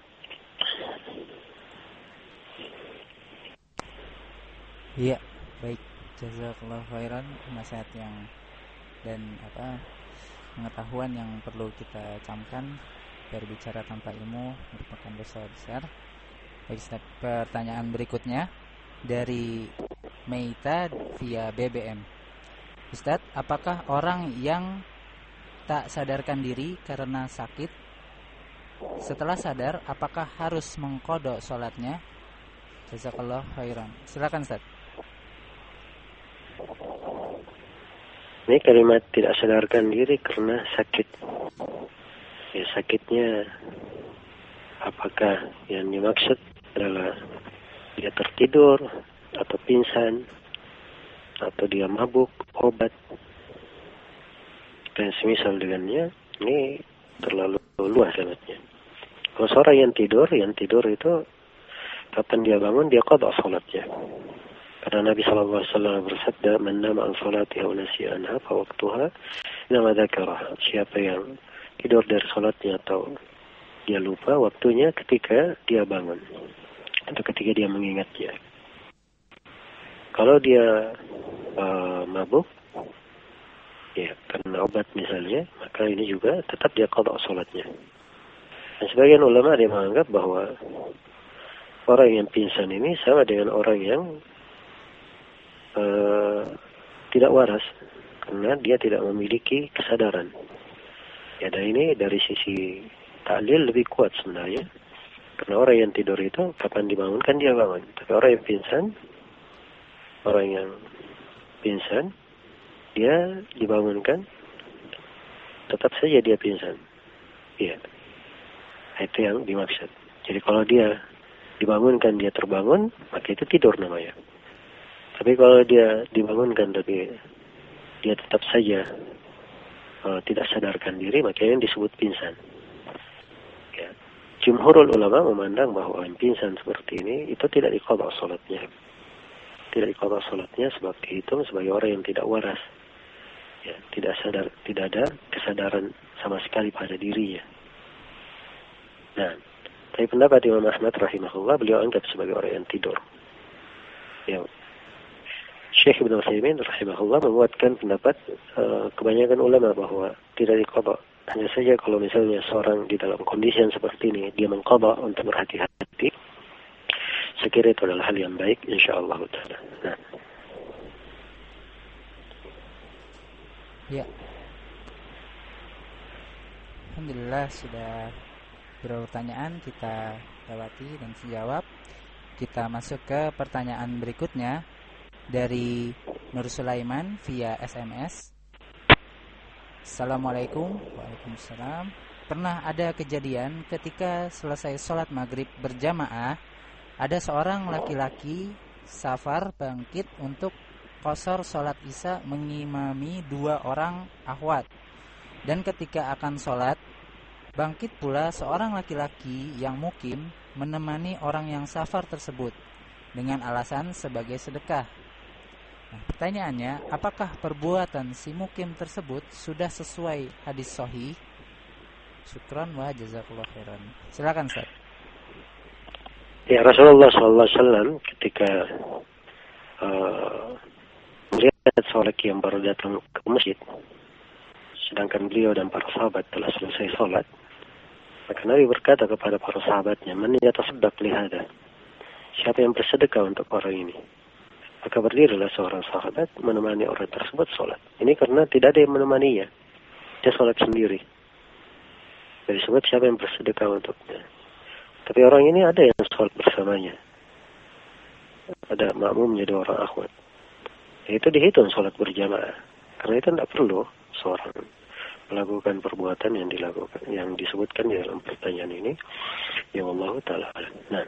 [SPEAKER 1] Iya, baik. Jazakallahu khairan, nasihat yang dan apa pengetahuan yang perlu kita camkan. Berbicara tanpa ilmu merupakan dosa besar. Baik, pertanyaan berikutnya dari Meita via B B M. Ustadz, apakah orang yang tak sadarkan diri karena sakit, setelah sadar apakah harus mengqadha sholatnya? Jazakallahu khairan. Silakan Ustadz.
[SPEAKER 2] Ini kalimat tidak sadarkan diri karena sakit. Ya, sakitnya apakah yang dimaksud adalah dia tertidur atau pingsan atau dia mabuk, obat dan semisal dengannya, ini terlalu luas kalimatnya. Kalau seorang yang tidur, yang tidur itu kapan dia bangun, dia qadha salatnya. Karena Nabi sallallahu alaihi wasallam bersabda, "Man nama an salatiha wa nasiya anha fa waqtuha inma dzakaraha." Siapa yang tidur dari salatnya atau dia lupa, waktunya ketika dia bangun atau ketika dia mengingatnya. Kalau dia uh, mabuk, ya karena obat misalnya, maka ini juga tetap dia qadha salatnya. Dan sebagian ulama dia menganggap bahwa orang yang pingsan ini sama dengan orang yang uh, tidak waras, karena dia tidak memiliki kesadaran. Ya, dan ini dari sisi ta'lil lebih kuat sebenarnya. Karena orang yang tidur itu kapan dibangunkan dia bangun. Tapi orang yang pingsan, orang yang pingsan, dia dibangunkan, tetap saja dia pingsan. Iya. Itu yang dimaksud. Jadi kalau dia dibangunkan, dia terbangun, maka itu tidur namanya. Tapi kalau dia dibangunkan tapi dia tetap saja uh, tidak sadarkan diri, maka yang disebut pingsan. Ya. Jumhurul ulama memandang bahwa yang pingsan seperti ini itu tidak diqadha salatnya. Tidak diqadha salatnya sebab dihitung sebagai orang yang tidak waras. Ya, tidak sadar, tidak ada kesadaran sama sekali pada dirinya. Nah, dari pendapat Imam Ahmad rahimahullah, beliau anggap sebagai orang yang tidur. Ya. Syekh Ibn Utsaimin rahimahullah menguatkan pendapat uh, kebanyakan ulama bahwa tidak diqadha. Hanya saja kalau misalnya seorang di dalam kondisi yang seperti ini, dia mengqadha untuk berhati-hati, Saya kira itu adalah hal yang baik, insyaallah taala. Nah.
[SPEAKER 1] Ya. Alhamdulillah sudah beberapa pertanyaan kita lewati dan dijawab. Kita masuk ke pertanyaan berikutnya dari Nur Sulaiman via S M S. Assalamualaikum. Waalaikumsalam. Pernah ada kejadian ketika selesai sholat maghrib berjamaah, ada seorang laki-laki safar bangkit untuk qashar sholat isya mengimami dua orang akhwat. Dan ketika akan sholat, bangkit pula seorang laki-laki yang mukim menemani orang yang safar tersebut dengan alasan sebagai sedekah. Nah, pertanyaannya, apakah perbuatan si mukim tersebut sudah sesuai hadis sahih? Syukran wa jazakallahu khairan. Silakan, Ustaz.
[SPEAKER 2] Ya, Rasulullah sallallahu alaihi wasallam ketika uh, melihat seorang yang baru datang ke masjid, sedangkan beliau dan para sahabat telah selesai sholat, maka Nabi berkata kepada para sahabatnya, "Man yatasaddaq li hada?" Siapa yang bersedekah untuk orang ini? Maka berdirilah seorang sahabat menemani orang tersebut sholat. Ini karena tidak ada yang menemaninya. Dia sholat sendiri. Jadi sebut siapa yang bersedekah untuknya. Tapi orang ini ada yang sholat bersamanya. Ada makmumnya dua orang akhwat. Itu dihitung sholat berjamaah. Karena itu tidak perlu seorang melakukan perbuatan yang dilakukan, yang disebutkan di dalam pertanyaan ini. Ya Allah Ta'ala. Nah.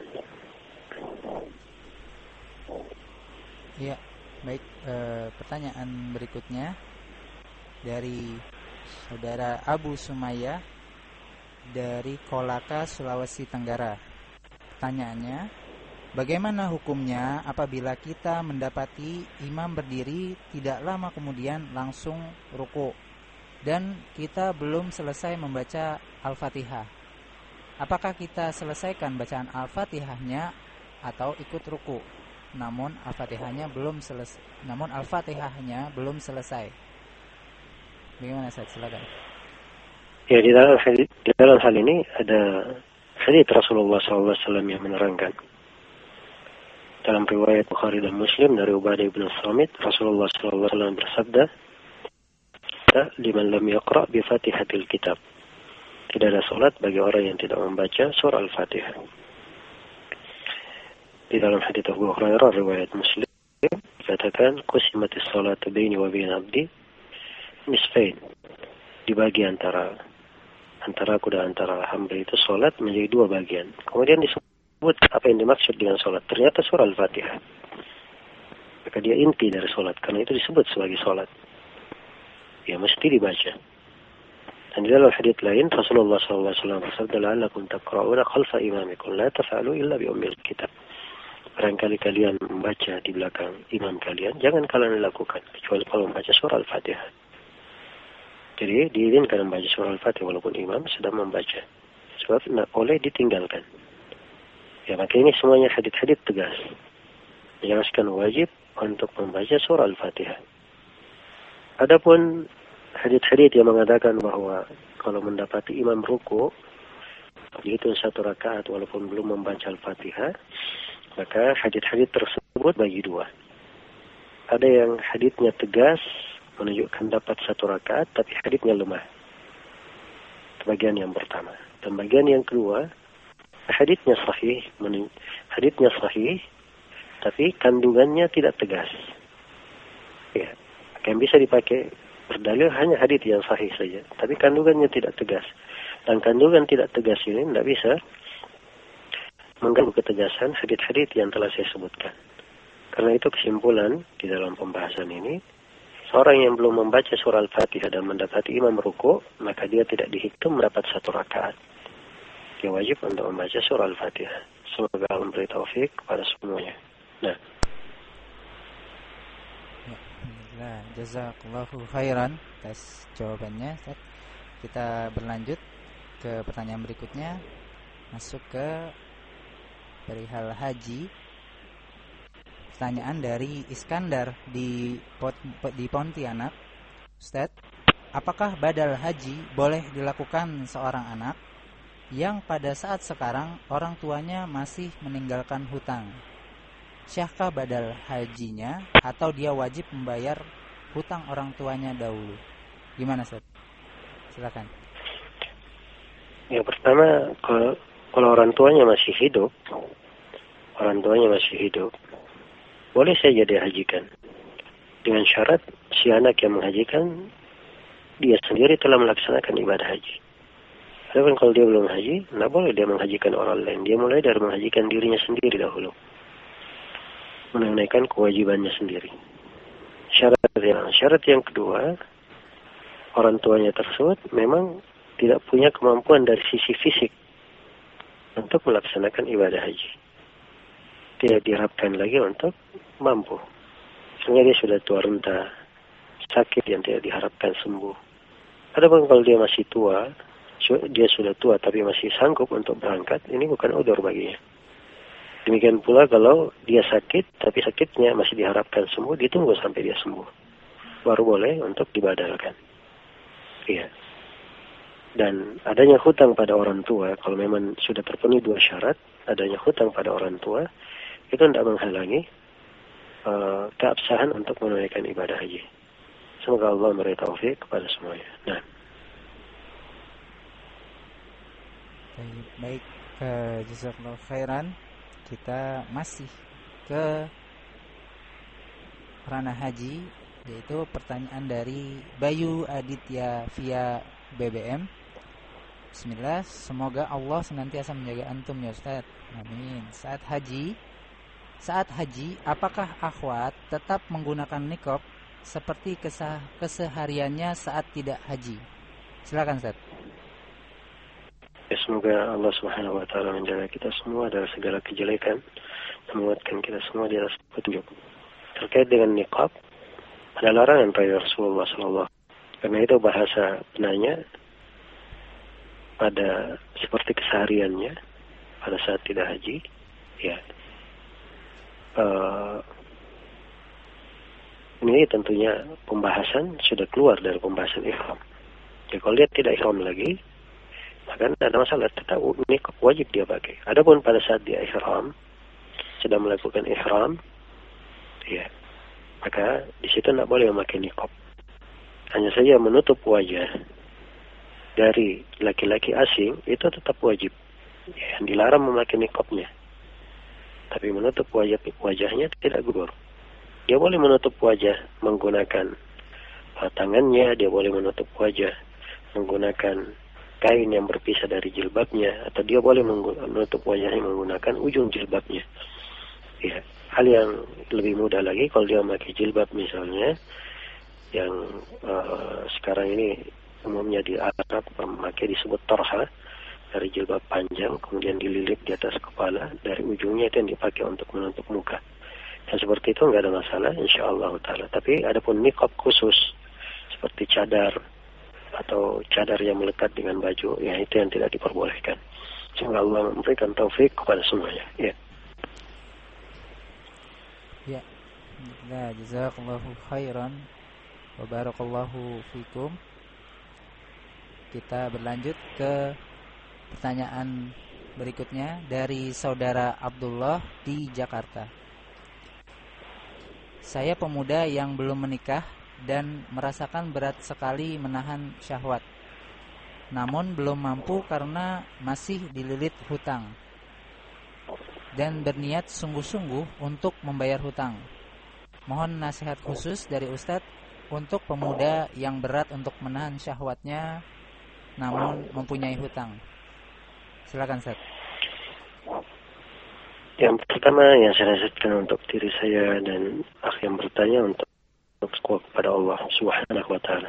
[SPEAKER 1] Ya, baik. E, pertanyaan berikutnya dari saudara Abu Sumaya dari Kolaka, Sulawesi Tenggara. Pertanyaannya, bagaimana hukumnya apabila kita mendapati imam berdiri tidak lama kemudian langsung ruku dan kita belum selesai membaca Al-Fatihah? Apakah kita selesaikan bacaan Al-Fatihahnya atau ikut ruku? Namun Al-Fatihahnya belum selesai. Namun Al-Fatihahnya belum selesai. Bagaimana, Ustaz? Silakan.
[SPEAKER 2] Ya, di dalam hadis, di dalam hal ini ada hadis Rasulullah sallallahu alaihi wasallam yang menerangkan. Dalam riwayat Bukhari dan Muslim dari Ubadah bin Samit, Rasulullah sallallahu alaihi wasallam bersabda, "Liman lam yaqra bi Fatihatil Kitab." Tidak ada salat bagi orang yang tidak membaca surah Al-Fatihah. Di dalam hadis Abu Hurairah riwayat Muslim dikatakan, "Qusimatis salatu baini wa bain 'abdi nisfain." Dibagi antara antara aku dan antara hamba itu salat menjadi dua bagian. Kemudian disebut apa yang dimaksud dengan salat. Ternyata surah Al-Fatihah. Maka dia inti dari salat, karena itu disebut sebagai salat. Ya, mesti dibaca. Dan di dalam hadits lain Rasulullah sallallahu alaihi wasallam bersabda, "La'allakum taqra'una khalfa imamikum la taf'alu illa bi ummil kitab." Barangkali kalian membaca di belakang imam kalian, jangan kalian lakukan kecuali kalau membaca surah Al-Fatihah. Jadi diizinkan membaca surah Al-Fatihah walaupun imam sedang membaca. Sebab tidak boleh ditinggalkan. Ya, maka ini semuanya hadits-hadits tegas menjelaskan wajib untuk membaca surah Al-Fatihah. Adapun hadits-hadits yang mengatakan bahwa kalau mendapati imam ruku dihitung satu rakaat walaupun belum membaca Al-Fatihah, maka hadits-hadits tersebut bagi dua. Ada yang haditsnya tegas menunjukkan dapat satu rakaat, tapi haditsnya lemah. Bagian yang pertama. Dan bagian yang kedua, haditsnya sahih, haditsnya sahih, tapi kandungannya tidak tegas. Ya, yang bisa dipakai berdalil hanya hadits yang sahih saja, tapi kandungannya tidak tegas. Dan kandungan tidak tegas ini tidak bisa mengganggu ketegasan hadits-hadits yang telah saya sebutkan. Karena itu kesimpulan di dalam pembahasan ini, seorang yang belum membaca surah Al-Fatihah dan mendapati imam ruku, maka dia tidak dihitung mendapat satu rakaat. Dia wajib untuk membaca surah Al-Fatihah. Semoga Allah memberi taufik kepada semuanya. Nah.
[SPEAKER 1] Ya, jazakallahu khairan atas jawabannya, Ustaz. Kita berlanjut ke pertanyaan berikutnya, masuk ke perihal haji. Pertanyaan dari Iskandar di di Pontianak. Ustaz, apakah badal haji boleh dilakukan seorang anak? yang pada saat sekarang orang tuanya masih meninggalkan hutang. Syahkah badal hajinya atau dia wajib membayar hutang orang tuanya dahulu? Gimana, Ustaz? Silakan.
[SPEAKER 2] Yang pertama, kalau, kalau orang tuanya masih hidup, orang tuanya masih hidup, boleh saja dia hajikan. Dengan syarat si anak yang menghajikan dia sendiri telah melaksanakan ibadah haji. Adapun kalau dia belum haji, tidak boleh dia menghajikan orang lain. Dia mulai dari menghajikan dirinya sendiri dahulu, menunaikan kewajibannya sendiri. Syarat yang syarat yang kedua, orang tuanya tersebut memang tidak punya kemampuan dari sisi fisik untuk melaksanakan ibadah haji. Tidak diharapkan lagi untuk mampu. Sehingga dia sudah tua renta, sakit yang tidak diharapkan sembuh. Adapun kalau dia masih tua, dia sudah tua tapi masih sanggup untuk berangkat, ini bukan udzur baginya. Demikian pula kalau dia sakit, tapi sakitnya masih diharapkan sembuh, ditunggu sampai dia sembuh. Baru boleh untuk dibadalkan. Iya. Dan adanya hutang pada orang tua, kalau memang sudah terpenuhi dua syarat, adanya hutang pada orang tua, itu tidak menghalangi uh, keabsahan untuk menunaikan ibadah haji. Semoga Allah memberi taufik kepada semuanya. Nah.
[SPEAKER 1] Baik, baik. Uh, Jazakallahu khairan. Kita masih ke ranah haji, yaitu pertanyaan dari Bayu Aditya via B B M. Bismillah, semoga Allah senantiasa menjaga antum ya Ustaz. Amin. Saat haji, saat haji, apakah akhwat tetap menggunakan niqab seperti kesah, kesehariannya saat tidak haji? Silakan Ustaz.
[SPEAKER 2] Ya, semoga Allah Subhanahu wa taala menjaga kita semua dari segala kejelekan dan menguatkan kita semua di atas petunjuk. Terkait dengan niqab, ada larangan pada Rasulullah sallallahu alaihi wasallam. Karena itu bahasa penanya pada seperti kesehariannya pada saat tidak haji, ya. Uh, ini tentunya pembahasan sudah keluar dari pembahasan ihram. Jadi kalau dia tidak ihram lagi, maka tidak ada masalah, tetap ini wajib dia pakai. Adapun pada saat dia ihram, sedang melakukan ihram, ya, maka di situ tidak boleh memakai niqab. Hanya saja menutup wajah dari laki-laki asing itu tetap wajib. Ya, yang dilarang memakai niqabnya. Tapi menutup wajah wajahnya tidak gugur. Dia boleh menutup wajah menggunakan uh, tangannya, dia boleh menutup wajah menggunakan kain yang berpisah dari jilbabnya, atau dia boleh menutup wajahnya menggunakan ujung jilbabnya. Ya, hal yang lebih mudah lagi kalau dia memakai jilbab misalnya, yang uh, sekarang ini umumnya di Arab memakai disebut tarha, dari jilbab panjang kemudian dililit di atas kepala, dari ujungnya itu yang dipakai untuk menutup muka. Dan seperti itu nggak ada masalah insyaallah taala. Tapi adapun niqab khusus seperti cadar atau cadar yang melekat dengan baju, ya itu yang tidak diperbolehkan. Semoga Allah memberikan taufik kepada semuanya. Ya.
[SPEAKER 1] Ya. Nah, jazakallahu khairan wa barakallahu fikum. Kita berlanjut ke pertanyaan berikutnya dari saudara Abdullah di Jakarta. Saya pemuda yang belum menikah dan merasakan berat sekali menahan syahwat, namun belum mampu karena masih dililit hutang, dan berniat sungguh-sungguh untuk membayar hutang. Mohon nasihat khusus dari Ustadz untuk pemuda yang berat untuk menahan syahwatnya namun mempunyai hutang. Silakan Ustaz.
[SPEAKER 2] Yang pertama yang saya nasihatkan untuk diri saya dan akh yang bertanya untuk takwa kepada Allah Subhanahu wa taala.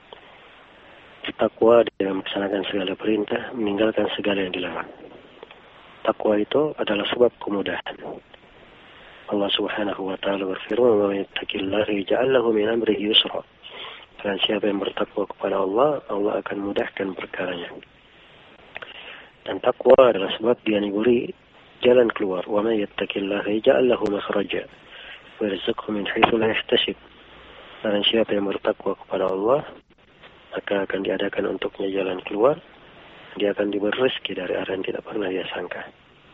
[SPEAKER 2] Takwa dalam melaksanakan segala perintah, meninggalkan segala yang dilarang. Takwa itu adalah sebab kemudahan. Allah Subhanahu wa taala berfirman, "Wa may yattaqillaha yaj'al lahu min amrihi yusra." Dan siapa yang bertakwa kepada Allah, Allah akan mudahkan perkaranya. Dan takwa adalah sebab dia diberi jalan keluar. Wa may yattaqillaha yaj'al lahu makhraja wa yarzuqhu min haitsu la yahtasib. Dan siapa yang bertakwa kepada Allah, maka akan diadakan untuknya jalan keluar Dia akan diberi rezeki dari arah yang tidak pernah dia sangka.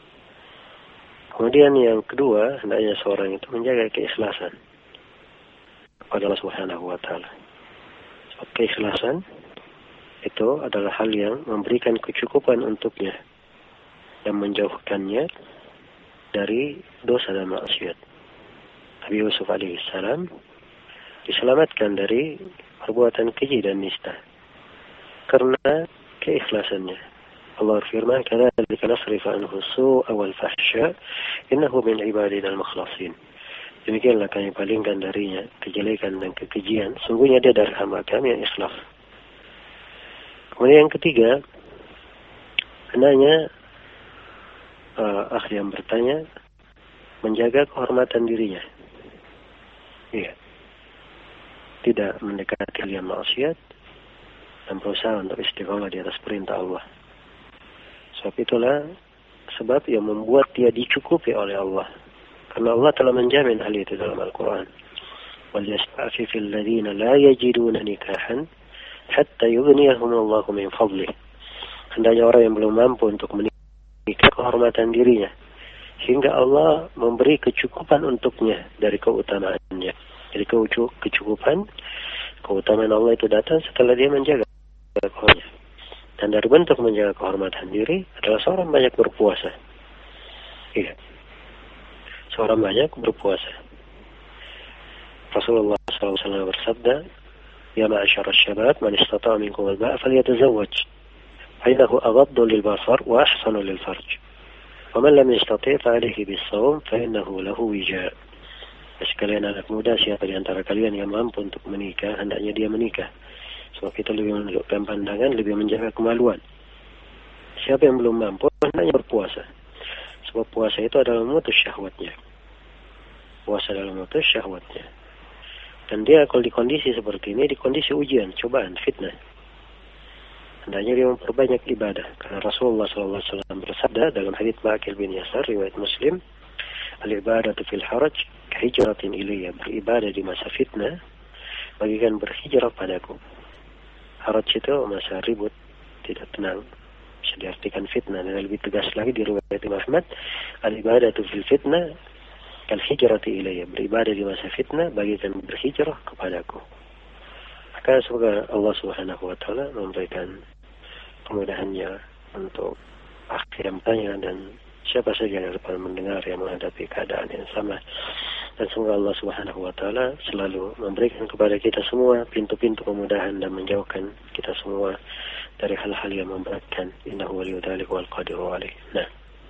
[SPEAKER 2] Kemudian yang kedua, hendaknya seorang itu menjaga keikhlasan kepada Allah Subhanahu wa taala. Sebab keikhlasan itu adalah hal yang memberikan kecukupan untuknya dan menjauhkannya dari dosa dan maksiat. Nabi Yusuf alaihissalam diselamatkan dari perbuatan keji dan nista karena keikhlasannya. Allah firman, "Kadzalika nasrifu anhu as-su'a wal fahsya, innahu min ibadina al-mukhlasin." Demikianlah kami palingkan darinya kejelekan dan kekejian, sungguhnya dia dari hamba kami yang ikhlas. Kemudian yang ketiga, hendaknya uh, akh yang bertanya menjaga kehormatan dirinya. Iya. Tidak mendekati hal yang maksiat dan berusaha untuk istiqomah di atas perintah Allah. Sebab itulah sebab yang membuat dia dicukupi oleh Allah. Karena Allah telah menjamin hal itu dalam Al-Quran. وَلْيَسْتَعْفِفِ الَّذِينَ لَا يَجِدُونَ نِكَاحًا حَتَّى يُغْنِيَهُمُ اللَّهُ مِنْ فَضْلِهِ. Hendaknya orang yang belum mampu untuk menikah kehormatan dirinya, hingga Allah memberi kecukupan untuknya dari keutamaannya. Jadi kecukupan, keutamaan Allah itu datang setelah dia menjaga kehormatannya. Dan dari bentuk menjaga kehormatan diri adalah seorang banyak berpuasa. Iya. Seorang banyak berpuasa. Rasulullah shallallahu alaihi wasallam bersabda, "Ya ma'asyara syabab, man istata'a minkum al-ba'a falyatazawwaj. Fa innahu aghaddu lil-basar wa ahsanu lil-farj. ومن لم يستطع فعليه بالصوم فإنه له وجاء." Sekalian anak muda, siapa di antara kalian yang mampu untuk menikah, hendaknya dia menikah. Sebab itu lebih menunjukkan pandangan, lebih menjaga kemaluan. Siapa yang belum mampu, hendaknya berpuasa. Sebab puasa itu adalah memutus syahwatnya. Puasa adalah memutus syahwatnya. Dan dia kalau di kondisi seperti ini, di kondisi ujian, cobaan, fitnah, hendaknya dia memperbanyak ibadah. Karena Rasulullah shallallahu alaihi wasallam bersabda dalam hadits Ma'qil bin Yasar, riwayat Muslim, "Al-ibadatu fil haraj kahijratin ilayya." Beribadah di masa fitnah bagikan berhijrah padaku. Haraj itu masa ribut, tidak tenang. Bisa diartikan fitnah. Dan lebih tegas lagi di riwayat Imam Ahmad, "Al-ibadatu fil fitnah kal hijrati ilayya." Beribadah di masa fitnah bagikan berhijrah kepadaku. Maka semoga Allah Subhanahu wa taala memberikan kemudahannya untuk akhir yang tanya dan siapa saja yang dapat mendengar yang menghadapi keadaan yang sama. Dan semoga Allah Subhanahu wa taala selalu memberikan kepada kita semua pintu-pintu kemudahan dan menjauhkan kita semua dari hal-hal yang memberatkan. Innahu waliyyu dzalika wal qadiru alaih. Nah.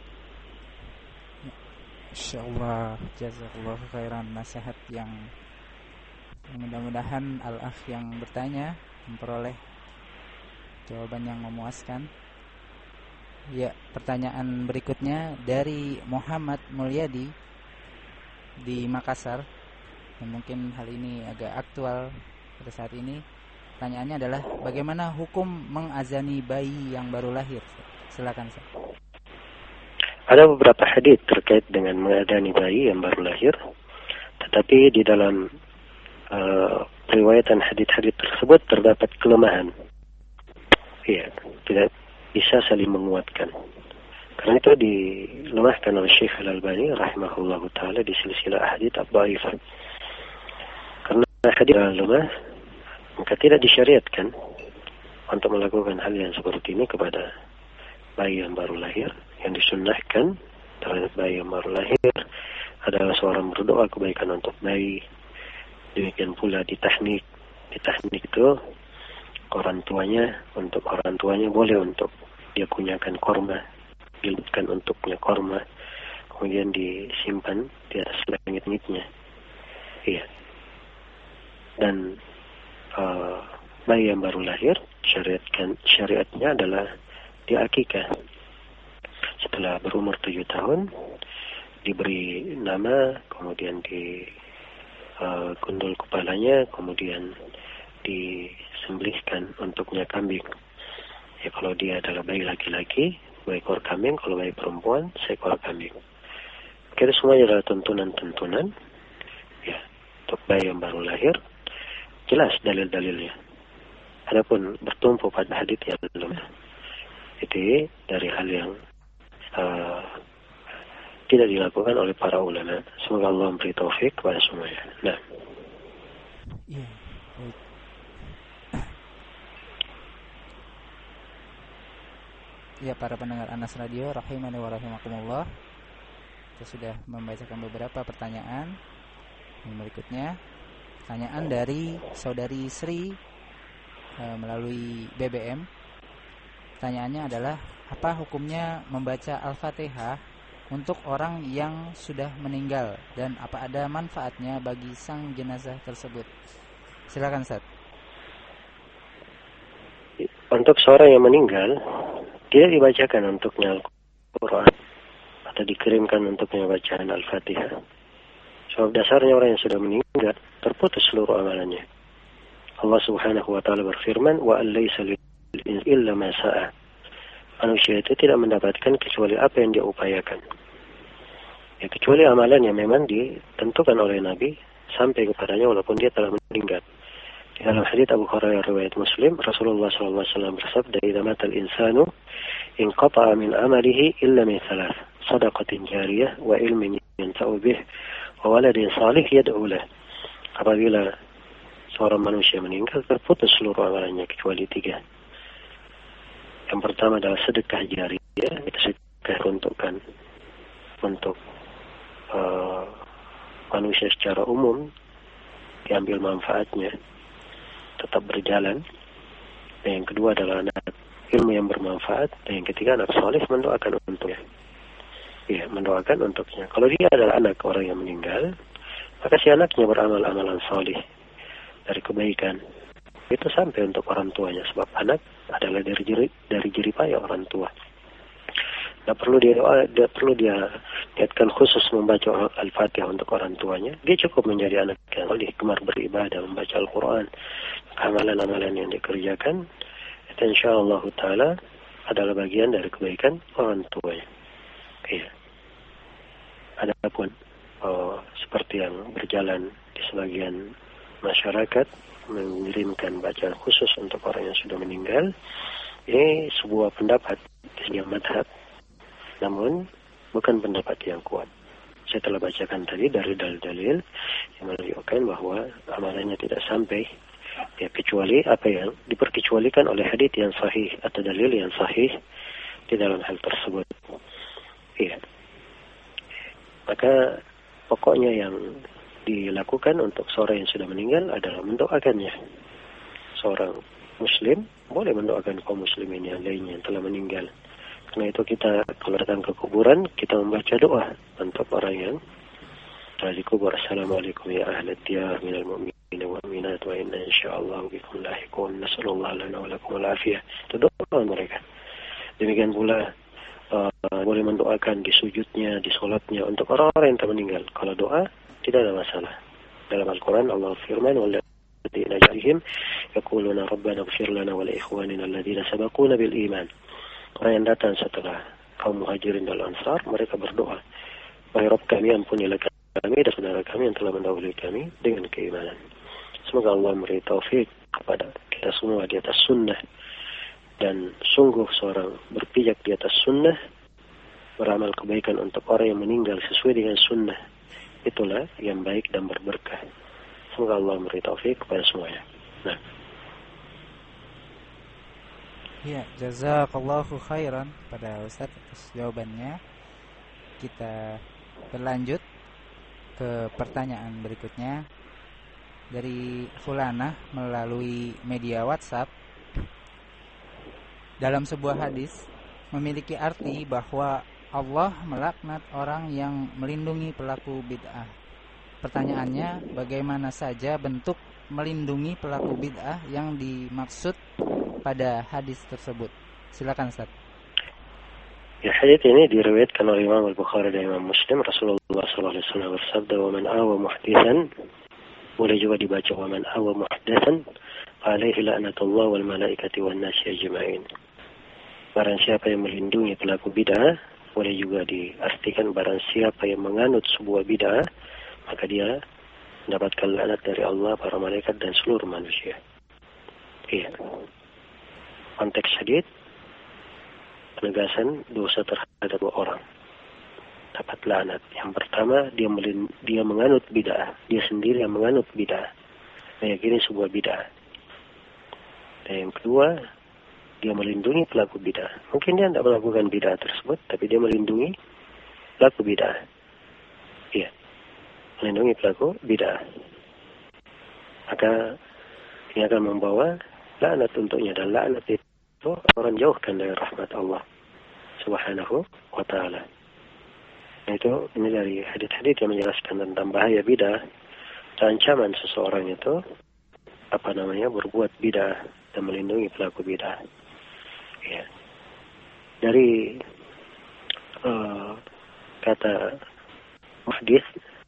[SPEAKER 1] Insyaallah, jazakallahu khairan nasihat yang mudah-mudahan al-akh yang bertanya memperoleh jawaban yang memuaskan. Ya, pertanyaan berikutnya dari Muhammad Mulyadi di Makassar. Dan mungkin hal ini agak aktual pada saat ini. Pertanyaannya adalah bagaimana hukum mengazani bayi yang baru lahir? Silakan, Ustaz.
[SPEAKER 2] Ada beberapa hadits terkait dengan mengazani bayi yang baru lahir. Tetapi di dalam uh, riwayatan hadits-hadits tersebut terdapat kelemahan. Iya, tidak bisa saling menguatkan. Karena itu dilemahkan oleh Syekh Al-Albani rahimahullah ta'ala di silsilah ahadits ad-dhaifah. Karena hadits lemah, maka tidak disyariatkan untuk melakukan hal yang seperti ini kepada bayi yang baru lahir. Yang disunnahkan terhadap bayi yang baru lahir adalah seorang berdoa kebaikan untuk bayi. Demikian pula di tahnik. Di tahnik itu orang tuanya, untuk orang tuanya boleh untuk dia kunyakan korma, dilutkan untuknya korma, kemudian disimpan di atas langit-langitnya. Iya. Dan uh, bayi yang baru lahir, syariatkan syariatnya adalah diakikah. Setelah berumur tujuh tahun, diberi nama, kemudian di uh, gundul kepalanya, kemudian disembelihkan untuknya kambing. Ya, kalau dia adalah bayi laki-laki, seekor kambing, kalau bayi perempuan, seekor kambing. Kita semuanya adalah tuntunan-tuntunan. Ya, untuk bayi yang baru lahir, jelas dalil-dalilnya. Adapun bertumpu pada hadits yang belum, Itu dari hal yang uh, tidak dilakukan oleh para ulama. Semoga Allah memberi taufik kepada semuanya. Nah.
[SPEAKER 1] Iya. Baik. Ya, para pendengar Anas Radio rahimani wa rahimakumullah. Kita sudah membacakan beberapa pertanyaan. Yang berikutnya, pertanyaan dari saudari Sri e, melalui B B M. Pertanyaannya adalah, apa hukumnya membaca Al-Fatihah untuk orang yang sudah meninggal dan apa ada manfaatnya bagi sang jenazah tersebut? Silakan, Ustaz.
[SPEAKER 2] Untuk seorang yang meninggal, tidak dibacakan untuknya Al-Quran atau dikirimkan untuknya bacaan Al-Fatihah. Sebab dasarnya orang yang sudah meninggal terputus seluruh amalannya. Allah Subhanahu wa taala berfirman, "Wa allaysa lil illa ma sa'a." Manusia itu tidak mendapatkan kecuali apa yang dia upayakan. Ya, kecuali amalan yang memang ditentukan oleh Nabi sampai kepadanya walaupun dia telah meninggal. Di dalam hadits Abu Hurairah riwayat Muslim, Rasulullah sallallahu alaihi wasallam bersabda, "Idza mata al-insanu inqata'a min amalihi illa min thalath, shadaqatin jariyah wa ilmin yanta'u bih wa waladin salih yad'u lah." Apabila seorang manusia meninggal, terputus seluruh amalannya kecuali tiga. Yang pertama adalah sedekah jariyah, itu sedekah peruntukan untuk uh, manusia secara umum, diambil manfaatnya, tetap berjalan. Dan yang kedua adalah anak ilmu yang bermanfaat. Dan yang ketiga anak saleh mendoakan untuknya. Ya, mendoakan untuknya. Kalau dia adalah anak orang yang meninggal, maka si anaknya beramal amalan saleh dari kebaikan. Itu sampai untuk orang tuanya, sebab anak adalah dari jeri, dari jeripaya orang tua. Tidak perlu dia doa, tidak perlu dia niatkan khusus membaca Al-Fatihah untuk orang tuanya. Dia cukup menjadi anak yang saleh, gemar beribadah, membaca Al-Quran. Amalan-amalan yang dikerjakan, itu insyaallah ta'ala adalah bagian dari kebaikan orang tuanya. Iya. Adapun oh, seperti yang berjalan di sebagian masyarakat, mengirimkan bacaan khusus untuk orang yang sudah meninggal, ini sebuah pendapat di segi madhab, namun bukan pendapat yang kuat. Saya telah bacakan tadi dari dalil-dalil yang menunjukkan bahwa amalannya tidak sampai, ya, kecuali apa yang diperkecualikan oleh hadits yang sahih atau dalil yang sahih di dalam hal tersebut. Iya. Maka pokoknya yang dilakukan untuk seorang yang sudah meninggal adalah mendoakannya. Seorang muslim boleh mendoakan kaum muslimin yang lainnya yang telah meninggal. Karena itu kita kalau datang ke kuburan, kita membaca doa untuk orang yang telah dikubur. Assalamualaikum ya ahlat diyar minal mu'minin wa mu'minat wa inna insyaallah bikum lahiqun. Nasallallahu lana wa lakum al-afiyah. Itu doa mereka. Demikian pula uh, boleh mendoakan di sujudnya, di solatnya untuk orang-orang yang telah meninggal. Kalau doa tidak ada masalah. Dalam Al-Quran Allah firman, "Walladzina ja'ihim yaquluna rabbana ighfir lana wa li ikhwanina alladzina sabaquna bil iman." Orang yang datang setelah kaum muhajirin dan ansar, mereka berdoa, "Wahai Rabb kami, ampunilah kami dan saudara kami yang telah mendahului kami dengan keimanan." Semoga Allah memberi taufik kepada kita semua di atas sunnah. Dan sungguh seorang berpijak di atas sunnah, beramal kebaikan untuk orang yang meninggal sesuai dengan sunnah, itulah yang baik dan berberkah. Semoga Allah memberi taufik kepada semuanya. Nah.
[SPEAKER 1] Ya, jazakallahu khairan pada Ustaz atas jawabannya. Kita berlanjut ke pertanyaan berikutnya dari Fulana melalui media WhatsApp. Dalam sebuah hadis memiliki arti bahwa Allah melaknat orang yang melindungi pelaku bid'ah. Pertanyaannya, bagaimana saja bentuk melindungi pelaku bid'ah yang dimaksud pada hadis tersebut? Silakan, Ustaz.
[SPEAKER 2] Ya, hadis ini diriwayatkan oleh Imam Al-Bukhari dan Imam Muslim. Rasulullah sallallahu alaihi wasallam bersabda, "Wa man awa muhditsan," boleh juga dibaca "wa man awa muhditsan, alaihi la'natullah wal malaikati wan nasi ajma'in." Barang siapa yang melindungi pelaku bid'ah, boleh juga diartikan barang siapa yang menganut sebuah bid'ah, maka dia mendapatkan laknat dari Allah, para malaikat dan seluruh manusia. Iya. Konteks hadis penegasan dosa terhadap dua orang. Dapat laknat. Yang pertama, dia melin, dia menganut bid'ah. Dia sendiri yang menganut bid'ah. Meyakini sebuah bid'ah. Dan yang kedua, dia melindungi pelaku bid'ah. Mungkin dia tidak melakukan bid'ah tersebut, tapi dia melindungi pelaku bid'ah. Iya. Melindungi pelaku bid'ah. Maka ini akan membawa laknat untuknya. Dan laknat itu orang jauhkan dari rahmat Allah Subhanahu wa ta'ala. Nah itu, ini dari hadits-hadits yang menjelaskan tentang bahaya bid'ah dan ancaman seseorang itu apa namanya berbuat bid'ah dan melindungi pelaku bid'ah. Ya. Dari uh, kata muhdits,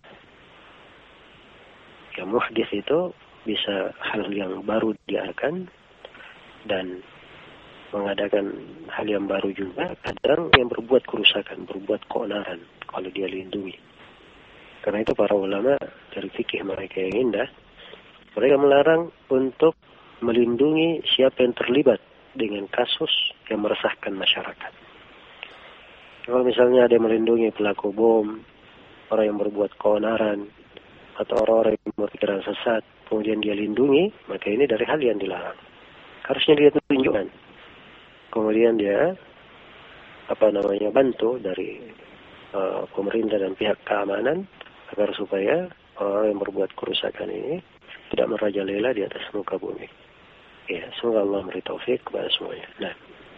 [SPEAKER 2] ya muhdits itu bisa hal yang baru diadakan dan mengadakan hal yang baru juga, kadang yang berbuat kerusakan, berbuat keonaran kalau dia lindungi. Karena itu para ulama dari fikih mereka yang indah, mereka melarang untuk melindungi siapa yang terlibat dengan kasus yang meresahkan masyarakat. Kalau misalnya ada yang melindungi pelaku bom, orang yang berbuat keonaran, atau orang-orang yang berpikiran sesat, kemudian dia lindungi, maka ini dari hal yang dilarang. Harusnya dia tunjukkan. Kemudian dia apa namanya bantu dari uh, pemerintah dan pihak keamanan agar supaya orang yang berbuat kerusakan ini tidak merajalela di atas muka bumi. Ya, semoga Allah memberi taufik kepada semuanya. Nah.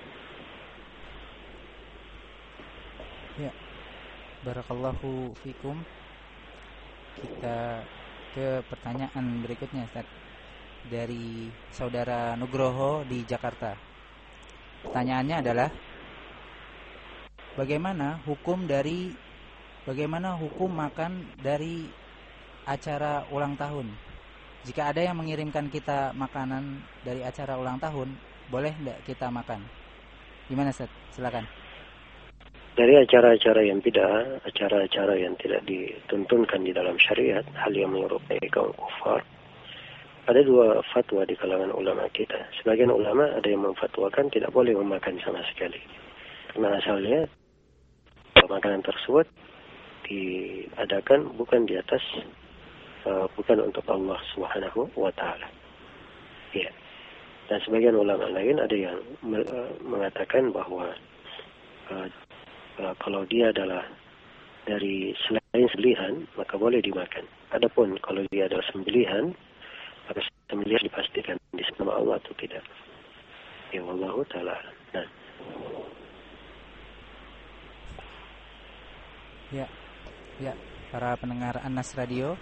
[SPEAKER 1] Ya. Barakallahu fikum. Kita ke pertanyaan berikutnya, Ustaz. Dari saudara Nugroho di Jakarta. Pertanyaannya adalah bagaimana hukum dari bagaimana hukum makan dari acara ulang tahun? Jika ada yang mengirimkan kita makanan dari acara ulang tahun, boleh tidak kita makan? Gimana, Ustaz? Silakan.
[SPEAKER 2] Dari acara-acara yang tidak, acara-acara yang tidak dituntunkan di dalam syariat, hal yang menyerupai kaum kufar, ada dua fatwa di kalangan ulama kita. Sebagian ulama ada yang memfatwakan tidak boleh memakan sama sekali. Karena asalnya makanan tersebut diadakan bukan di atas, uh, bukan untuk Allah Subhanahu wa ta'ala. Ya. Dan sebagian ulama lain ada yang me- uh, mengatakan bahwa uh, uh, kalau dia adalah dari selain sembelihan, maka boleh dimakan. Adapun kalau dia adalah sembelihan, maka sembelihan dipastikan disebut nama Allah atau tidak. Ya wallahu ta'ala. Nah.
[SPEAKER 1] Ya, ya, para pendengar Anas Radio,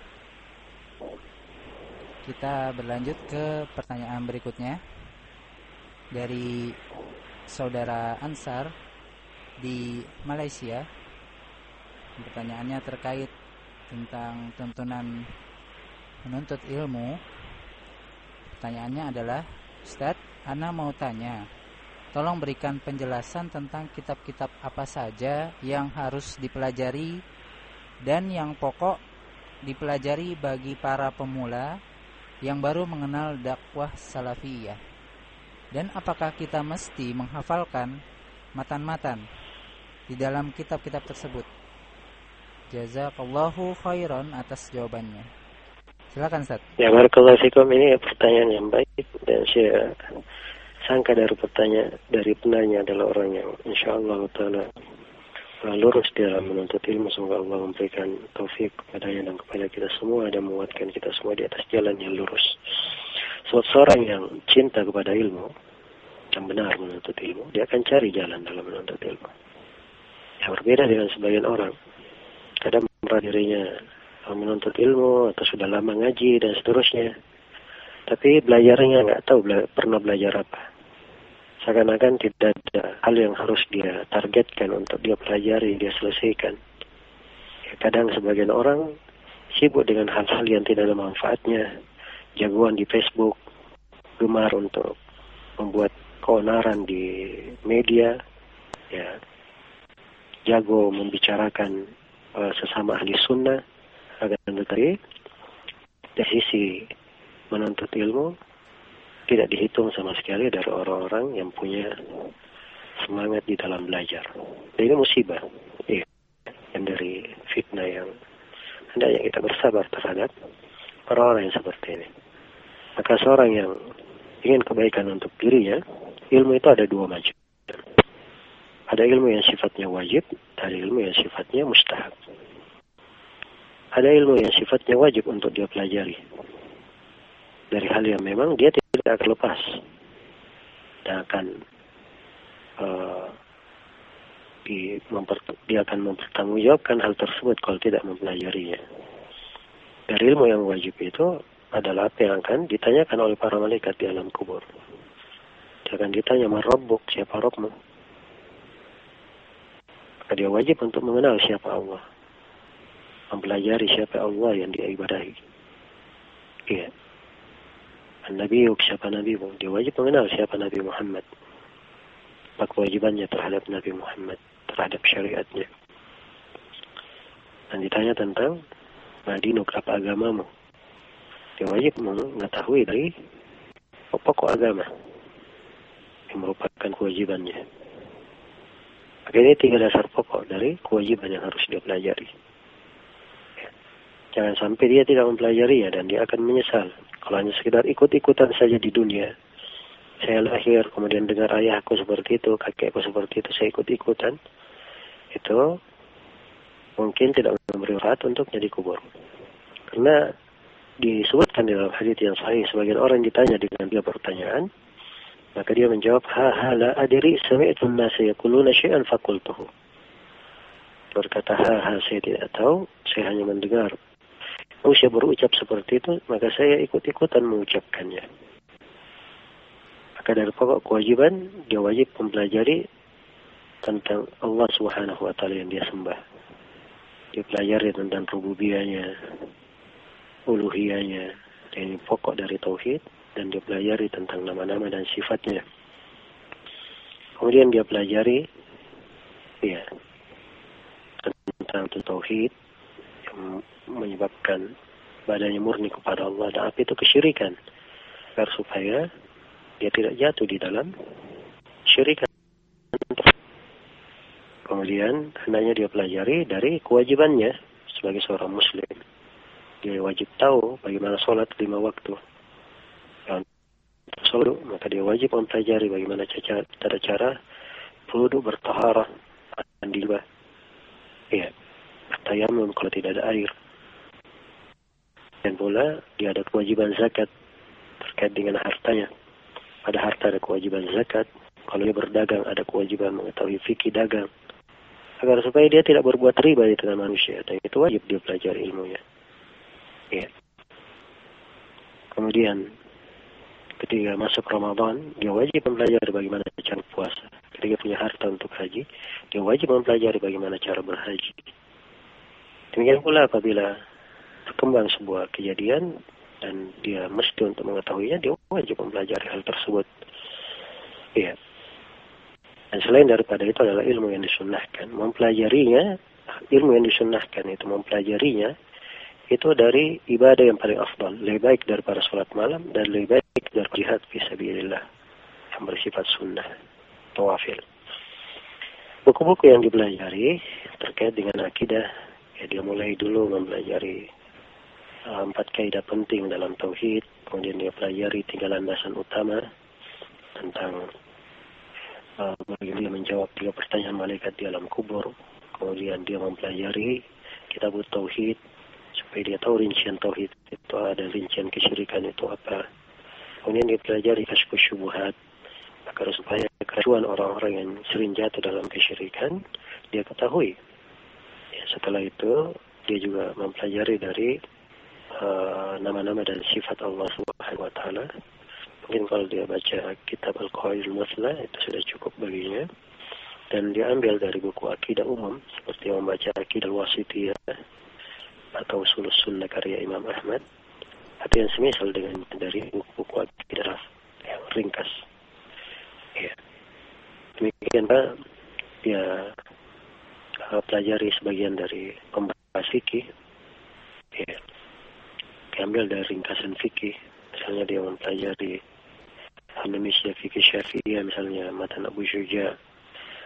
[SPEAKER 1] kita berlanjut ke pertanyaan berikutnya dari saudara Ansar di Malaysia. Pertanyaannya terkait tentang tuntunan menuntut ilmu. Pertanyaannya adalah, Ustaz, Ana mau tanya, tolong berikan penjelasan tentang kitab-kitab apa saja yang harus dipelajari dan yang pokok dipelajari bagi para pemula yang baru mengenal dakwah salafiyah. Dan apakah kita mesti menghafalkan matan-matan di dalam kitab-kitab tersebut? Jazakallahu khairan atas jawabannya. Silakan, Ustaz.
[SPEAKER 2] Ya, barakallahu fikum. Ini pertanyaan yang baik dan saya sangka dari pertanyaan dari penanya adalah orang yang insyaallah taala lurus dalam menuntut ilmu. Semoga Allah memberikan taufik kepadanya dan kepada kita semua dan menguatkan kita semua di atas jalan yang lurus. Sebab seorang yang cinta kepada ilmu yang benar menuntut ilmu, dia akan cari jalan dalam menuntut ilmu. Yang berbeda dengan sebagian orang, kadang merasa dirinya menuntut ilmu atau sudah lama ngaji dan seterusnya, tapi belajarnya nggak tahu bela- pernah belajar apa. Seakan-akan tidak ada hal yang harus dia targetkan untuk dia pelajari, dia selesaikan. Ya, kadang sebagian orang sibuk dengan hal-hal yang tidak ada manfaatnya, jagoan di Facebook, gemar untuk membuat keonaran di media, ya, jago membicarakan uh, sesama ahli sunnah. Akan tetapi dari sisi menuntut ilmu tidak dihitung sama sekali dari orang-orang yang punya semangat di dalam belajar. Dan ini musibah. Iya. Dan dari fitnah yang hendaknya kita bersabar terhadap orang-orang yang seperti ini. Maka seorang yang ingin kebaikan untuk dirinya, ilmu itu ada dua macam. Ada ilmu yang sifatnya wajib, ada ilmu yang sifatnya mustahab. Ada ilmu yang sifatnya wajib untuk dia pelajari. Dari hal yang memang dia tidak akan lepas. Dan akan uh, di, memper, dia akan mempertanggungjawabkan hal tersebut kalau tidak mempelajarinya. Dari ilmu yang wajib itu adalah apa yang akan ditanyakan oleh para malaikat di alam kubur. Dia akan ditanya, "Man Rabbuk?" Siapa Rabbmu? Maka dia wajib untuk mengenal siapa Allah. Mempelajari siapa Allah yang dia ibadahi. Iya. An-Nabiyyuk, siapa Nabimu? Dia wajib mengenal siapa Nabi Muhammad. Apa kewajibannya terhadap Nabi Muhammad, terhadap syariatnya. Dan ditanya tentang Madinuk, apa agamamu? Dia wajib mengetahui dari pokok agama yang merupakan kewajibannya. Maka ini tiga dasar pokok dari kewajiban yang harus dia pelajari. Jangan sampai dia tidak mempelajarinya dan dia akan menyesal. Kalau hanya sekedar ikut-ikutan saja di dunia. Saya lahir, kemudian dengar ayahku seperti itu, kakekku seperti itu, saya ikut-ikutan. Itu mungkin tidak memberi manfaat untuk jadi kubur. Karena disebutkan di dalam hadits yang sahih, sebagian orang ditanya dengan tiga pertanyaan, maka dia menjawab, ha ha la adri sami'tu an-nasa yaquluna syai'an faqultuhu. Berkata, ha ha saya tidak tahu, saya hanya mendengar manusia berucap seperti itu, maka saya ikut-ikutan mengucapkannya. Maka dari pokok kewajiban, dia wajib mempelajari tentang Allah Subhanahu wa taala yang dia sembah. Dia pelajari tentang rububiyahnya, uluhiyahnya, ini pokok dari tauhid, dan dia pelajari tentang nama-nama dan sifatnya. Kemudian dia pelajari ya tentang tauhid yang menyebabkan badannya murni kepada Allah, dan apa itu kesyirikan, agar supaya dia tidak jatuh di dalam syirikan. Kemudian hendaknya dia pelajari dari kewajibannya sebagai seorang muslim. Dia wajib tahu bagaimana sholat lima waktu. Dan sholat, maka dia wajib mempelajari bagaimana cara, cara, cara wudhu, bertaharah, dan dilbah. Ya, bertayamum kalau tidak ada air. Dan pula dia ada kewajiban zakat terkait dengan hartanya. Pada harta ada kewajiban zakat. Kalau dia berdagang ada kewajiban mengetahui fikih dagang. Agar supaya dia tidak berbuat riba di tengah manusia. Dan itu wajib dia pelajari ilmunya. Ya. Kemudian ketika masuk Ramadan, dia wajib mempelajari bagaimana cara puasa. Ketika punya harta untuk haji, dia wajib mempelajari bagaimana cara berhaji. Demikian pula apabila berkembang sebuah kejadian dan dia mesti untuk mengetahuinya, dia wajib mempelajari hal tersebut. Ya. Dan selain daripada itu adalah ilmu yang disunnahkan. Mempelajarinya, ilmu yang disunnahkan itu mempelajarinya, itu dari ibadah yang paling afdal, lebih baik daripada sholat malam dan lebih baik dari jihad fisabilillah yang bersifat sunnah, tawafil. Buku-buku yang dipelajari terkait dengan akidah, ya dia mulai dulu mempelajari uh, empat kaidah penting dalam tauhid, kemudian dia pelajari tiga landasan utama tentang uh, bagaimana dia menjawab tiga pertanyaan malaikat di alam kubur, kemudian dia mempelajari kitab tauhid supaya dia tahu rincian tauhid itu ada, rincian kesyirikan itu apa. Kemudian dia pelajari kasyfus syubhat, agar supaya keracuan orang-orang yang sering jatuh dalam kesyirikan dia ketahui. Ya, setelah itu dia juga mempelajari dari uh, nama-nama dan sifat Allah Subhanahu wa taala. Mungkin kalau dia baca kitab Al-Qawaidul Muslah itu sudah cukup baginya. Dan dia ambil dari buku akidah umum seperti yang membaca Aqidah Al-Wasithiyah atau Ushulus Sunnah karya Imam Ahmad, atau yang semisal dengan dari buku-buku akidah yang ringkas. Ya. Demikian Pak, dia uh, pelajari sebagian dari pembahas fikih. Ya. Diambil dari ringkasan fikih. Misalnya dia mempelajari Indonesia fikih Syafi'iyah, misalnya Matan Abu Syuja,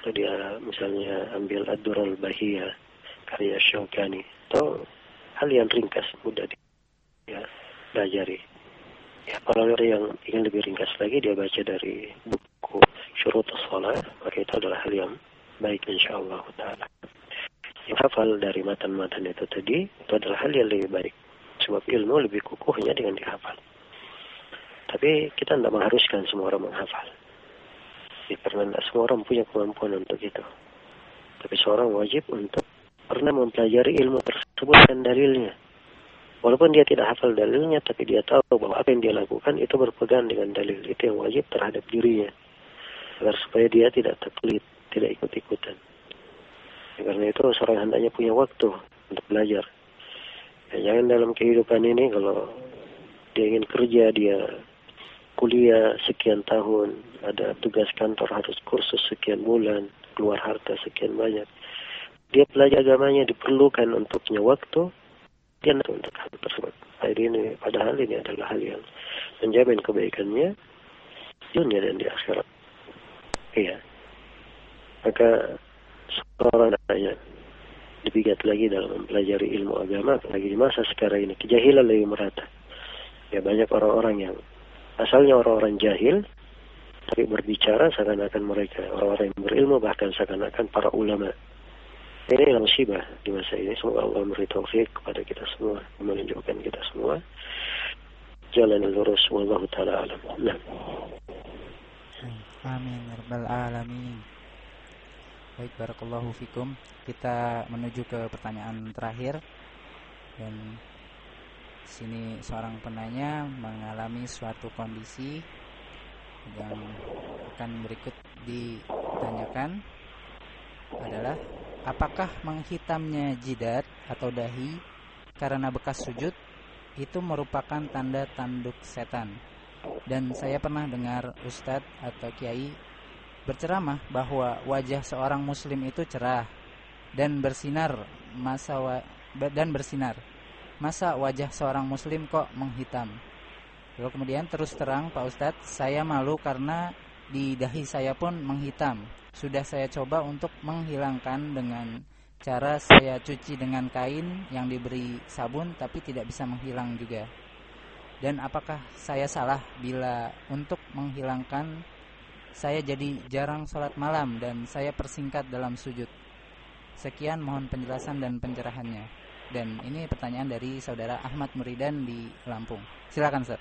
[SPEAKER 2] Kalau dia misalnya ambil Ad-Durrul Bahiyah karya Syaukani, atau hal yang ringkas mudah dia pelajari. Ya, kalau yang ingin lebih ringkas lagi, dia baca dari buku Syurutus Shalah, maka itu adalah hal yang baik insyaallah ta'ala. Yang hafal dari matan-matan itu tadi, itu adalah hal yang lebih baik. Sebab ilmu lebih kukuhnya dengan dihafal. Tapi kita tidak mengharuskan semua orang menghafal. Ya, karena tidak semua orang punya kemampuan untuk itu. Tapi seorang wajib untuk pernah mempelajari ilmu tersebut dan dalilnya. Walaupun dia tidak hafal dalilnya, tapi dia tahu bahwa apa yang dia lakukan itu berpegang dengan dalil. Itu yang wajib terhadap dirinya. Agar supaya dia tidak taklid, tidak ikut-ikutan. Ya, karena itu seorang hendaknya punya waktu untuk belajar. Ya, jangan dalam kehidupan ini kalau dia ingin kerja, dia kuliah sekian tahun, ada tugas kantor harus kursus sekian bulan, keluar harta sekian banyak. Dia belajar agamanya diperlukan untuk punya waktu, dia untuk hal tersebut. Jadi ini, padahal ini adalah hal yang menjamin kebaikannya dunia dan di akhirat. Iya. Maka seorang hendaknya lebih giat lagi dalam mempelajari ilmu agama, apalagi di masa sekarang ini kejahilan lebih merata. Ya, banyak orang-orang yang asalnya orang-orang jahil, tapi berbicara seakan-akan mereka orang-orang yang berilmu, bahkan seakan-akan para ulama. Ini adalah musibah di masa ini. Semoga Allah memberi taufik kepada kita semua, menunjukkan kita semua jalan yang lurus. Wallahu ta'ala alam. Nah.
[SPEAKER 1] Amin ya rabbal alamin. Baik, barakallahu fikum. Kita menuju ke pertanyaan terakhir. Dan sini seorang penanya mengalami suatu kondisi yang akan berikut ditanyakan adalah, apakah menghitamnya jidat atau dahi karena bekas sujud itu merupakan tanda tanduk setan? Dan saya pernah dengar ustadz atau kiai berceramah bahwa wajah seorang muslim itu cerah dan bersinar masa wa- dan bersinar. Masa wajah seorang muslim kok menghitam? Lalu kemudian, terus terang Pak Ustadz, saya malu karena di dahi saya pun menghitam. Sudah saya coba untuk menghilangkan dengan cara saya cuci dengan kain yang diberi sabun, tapi tidak bisa menghilang juga. Dan apakah saya salah bila untuk menghilangkan saya jadi jarang sholat malam dan saya persingkat dalam sujud? Sekian, mohon penjelasan dan pencerahannya. Dan ini pertanyaan dari saudara Ahmad Muridan di Lampung. Silakan, Ustaz.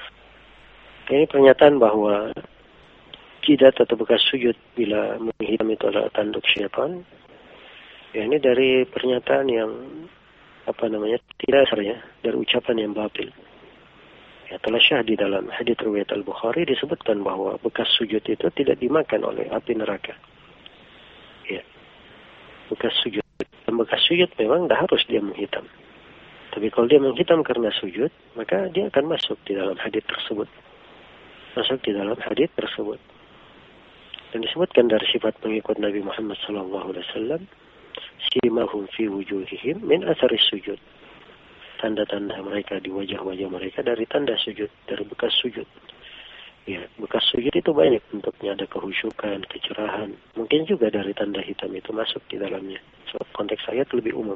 [SPEAKER 2] Ini pernyataan bahwa jidat atau bekas sujud bila menghitam itu adalah tanduk syaitan. Ya, ini dari pernyataan yang apa namanya tidak dasarnya, dari ucapan yang batil. Ya, telah syah di dalam hadits riwayat Al-Bukhari disebutkan bahwa bekas sujud itu tidak dimakan oleh api neraka. Ya, bekas sujud. Dan bekas sujud memang dah harus dia menghitam. Tapi kalau dia menghitam karena sujud, maka dia akan masuk di dalam hadits tersebut. Masuk di dalam hadits tersebut. Dan disebutkan dari sifat pengikut Nabi Muhammad sallallahu alaihi wasallam, simahum fi wujuhihim min athari sujud. Tanda-tanda mereka di wajah-wajah mereka dari tanda sujud, dari bekas sujud. Ya, bekas sujud itu banyak bentuknya, ada kehusyukan, kecerahan. Mungkin juga dari tanda hitam itu masuk di dalamnya. So, konteks ayat lebih umum.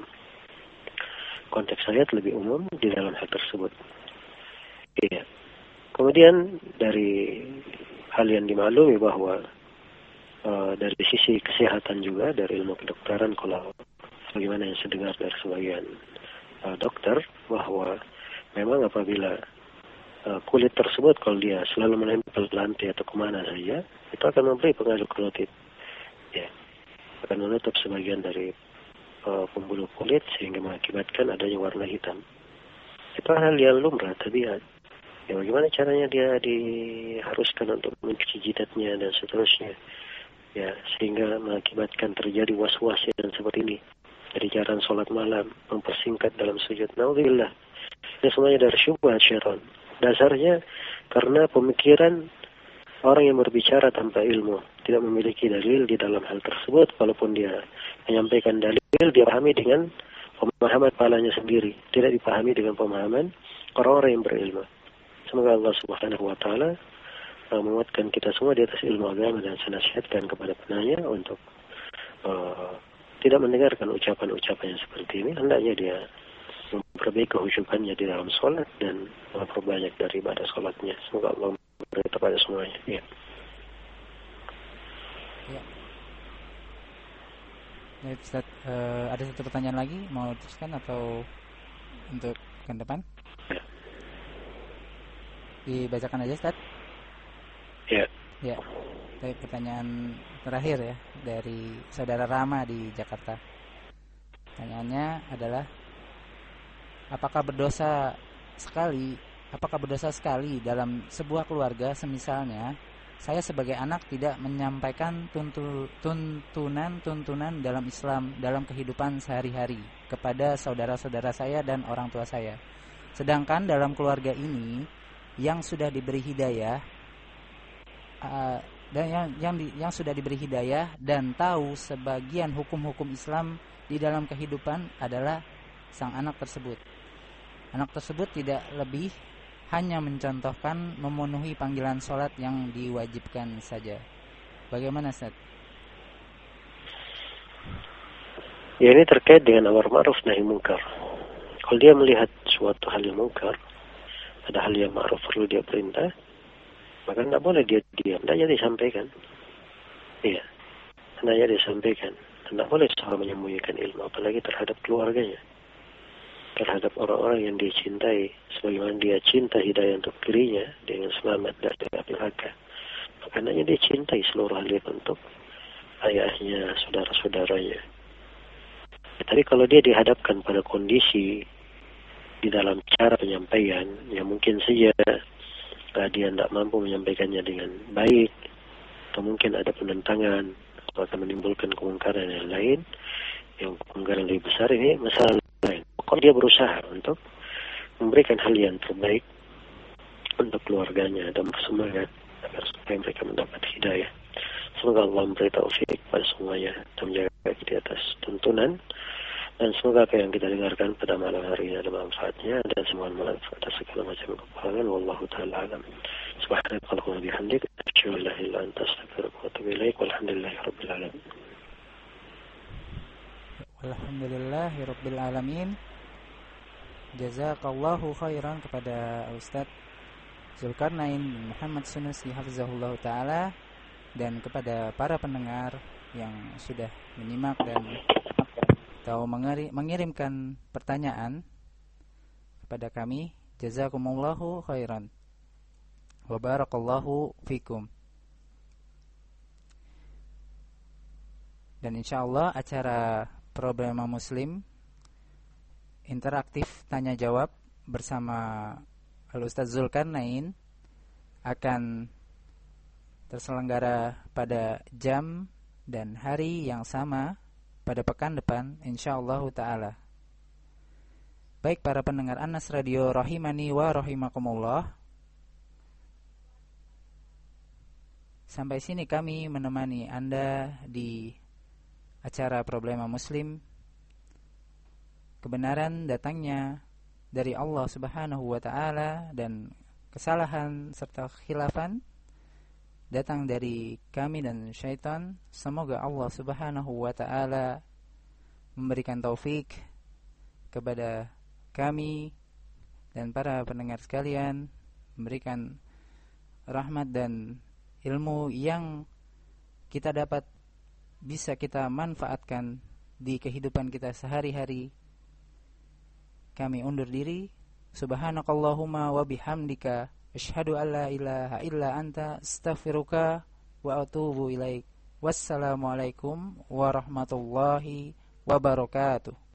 [SPEAKER 2] Konteks ayat lebih umum di dalam hal tersebut. Iya. Kemudian dari hal yang dimaklumi bahwa uh, dari sisi kesehatan juga, dari ilmu kedokteran, kalau bagaimana yang saya dengar dari sebagian uh, dokter, bahwa memang apabila uh, kulit tersebut kalau dia selalu menempel ke lantai atau kemana saja, itu akan memberi pengaruh kolotit. Ya, akan menutup sebagian dari uh, pembuluh kulit sehingga mengakibatkan adanya warna hitam. Itu hal yang lumrah, tabiat. Ya, bagaimana caranya dia diharuskan untuk mencuci jidatnya dan seterusnya. Ya, sehingga mengakibatkan terjadi was-was dan seperti ini. Jadi jarang sholat malam, mempersingkat dalam sujud. Naudzubillah. Ini semuanya dari syubhat syaitan. Dasarnya karena pemikiran orang yang berbicara tanpa ilmu, tidak memiliki dalil di dalam hal tersebut. Walaupun dia menyampaikan dalil, dia pahami dengan pemahaman kepalanya sendiri, tidak dipahami dengan pemahaman orang-orang yang berilmu. Semoga Allah Subhanahu wa taala menguatkan kita semua di atas ilmu agama, dan saya nasihatkan kepada penanya untuk uh, tidak mendengarkan ucapan-ucapan yang seperti ini, hendaknya dia memperbaiki kehusyukannya di dalam sholat dan memperbanyak dari ibadah sholatnya. Semoga Allah memberi kepada semuanya. Ya.
[SPEAKER 1] Ya. Baik, Ustaz, uh, ada satu pertanyaan lagi mau teruskan atau untuk ke depan?
[SPEAKER 2] Ya.
[SPEAKER 1] Dibacakan aja, Ustaz.
[SPEAKER 2] Ya.
[SPEAKER 1] Ya. Baik, pertanyaan terakhir ya dari saudara Rama di Jakarta. Pertanyaannya adalah, apakah berdosa sekali, apakah berdosa sekali dalam sebuah keluarga, semisalnya saya sebagai anak tidak menyampaikan tuntu, tuntunan-tuntunan dalam Islam dalam kehidupan sehari-hari kepada saudara-saudara saya dan orang tua saya. Sedangkan dalam keluarga ini yang sudah diberi hidayah uh, dan yang yang, di, yang sudah diberi hidayah dan tahu sebagian hukum-hukum Islam di dalam kehidupan adalah sang anak tersebut. Anak tersebut tidak lebih hanya mencontohkan memenuhi panggilan sholat yang diwajibkan saja. Bagaimana, Ustaz?
[SPEAKER 2] Ya, ini terkait dengan amar ma'ruf nahi munkar. Kalau dia melihat suatu hal yang munkar, ada hal yang ma'ruf perlu dia perintah, maka tidak boleh dia diam, hendaknya disampaikan. Iya, hendaknya disampaikan. Tidak boleh seorang menyembunyikan ilmu, apalagi terhadap keluarganya, terhadap orang-orang yang dia cintai, sebagaimana dia cinta hidayah untuk dirinya dengan selamat dari api neraka. Makanya dia cintai seluruh hal untuk ayahnya, saudara-saudaranya. Tapi kalau dia dihadapkan pada kondisi di dalam cara penyampaian yang mungkin saja uh, dia tidak mampu menyampaikannya dengan baik, atau mungkin ada penentangan atau akan menimbulkan kemungkaran yang lain, yang kemungkaran lebih besar, ini masalah lain. Kalau dia berusaha untuk memberikan hal yang terbaik untuk keluarganya dan bersemangat agar supaya mereka mendapat hidayah. Semoga Allah memberi taufik pada semuanya dan menjaga di atas tuntunan, dan semoga apa yang kita dengarkan pada malam hari ini ada manfaatnya dan semua manfaat atas segala macam kekurangan. Wallahu ta'ala alam. Subhanakallahumma wa bihamdika, asyhadu an la ilaha illa anta, astaghfiruka wa atubu ilaik. Walhamdulillahi rabbil alamin.
[SPEAKER 1] Alhamdulillahirabbil alamin. Jazakallahu khairan kepada Ustaz Zulkarnain bin Muhammad Sunusi hafizahullah taala, dan kepada para pendengar yang sudah menyimak dan atau mengirimkan pertanyaan kepada kami. Jazakumullahu khairan wa barakallahu fikum. Dan insyaallah acara Problema Muslim interaktif tanya jawab bersama Al-Ustaz Zulkarnain akan terselenggara pada jam dan hari yang sama pada pekan depan insyaallah taala. Baik para pendengar Anas Radio rahimani wa rahimakumullah, sampai sini kami menemani Anda di acara Problema Muslim. Kebenaran datangnya dari Allah Subhanahu wa taala dan kesalahan serta khilafan datang dari kami dan syaitan. Semoga Allah Subhanahu wa taala memberikan taufik kepada kami dan para pendengar sekalian, memberikan rahmat dan ilmu yang kita dapat bisa kita manfaatkan di kehidupan kita sehari-hari. Kami undur diri. Subhanakallahumma wa bihamdika, asyhadu an la ilaha illa anta, astaghfiruka wa atubu ilaik. Wassalamualaikum warahmatullahi wabarakatuh.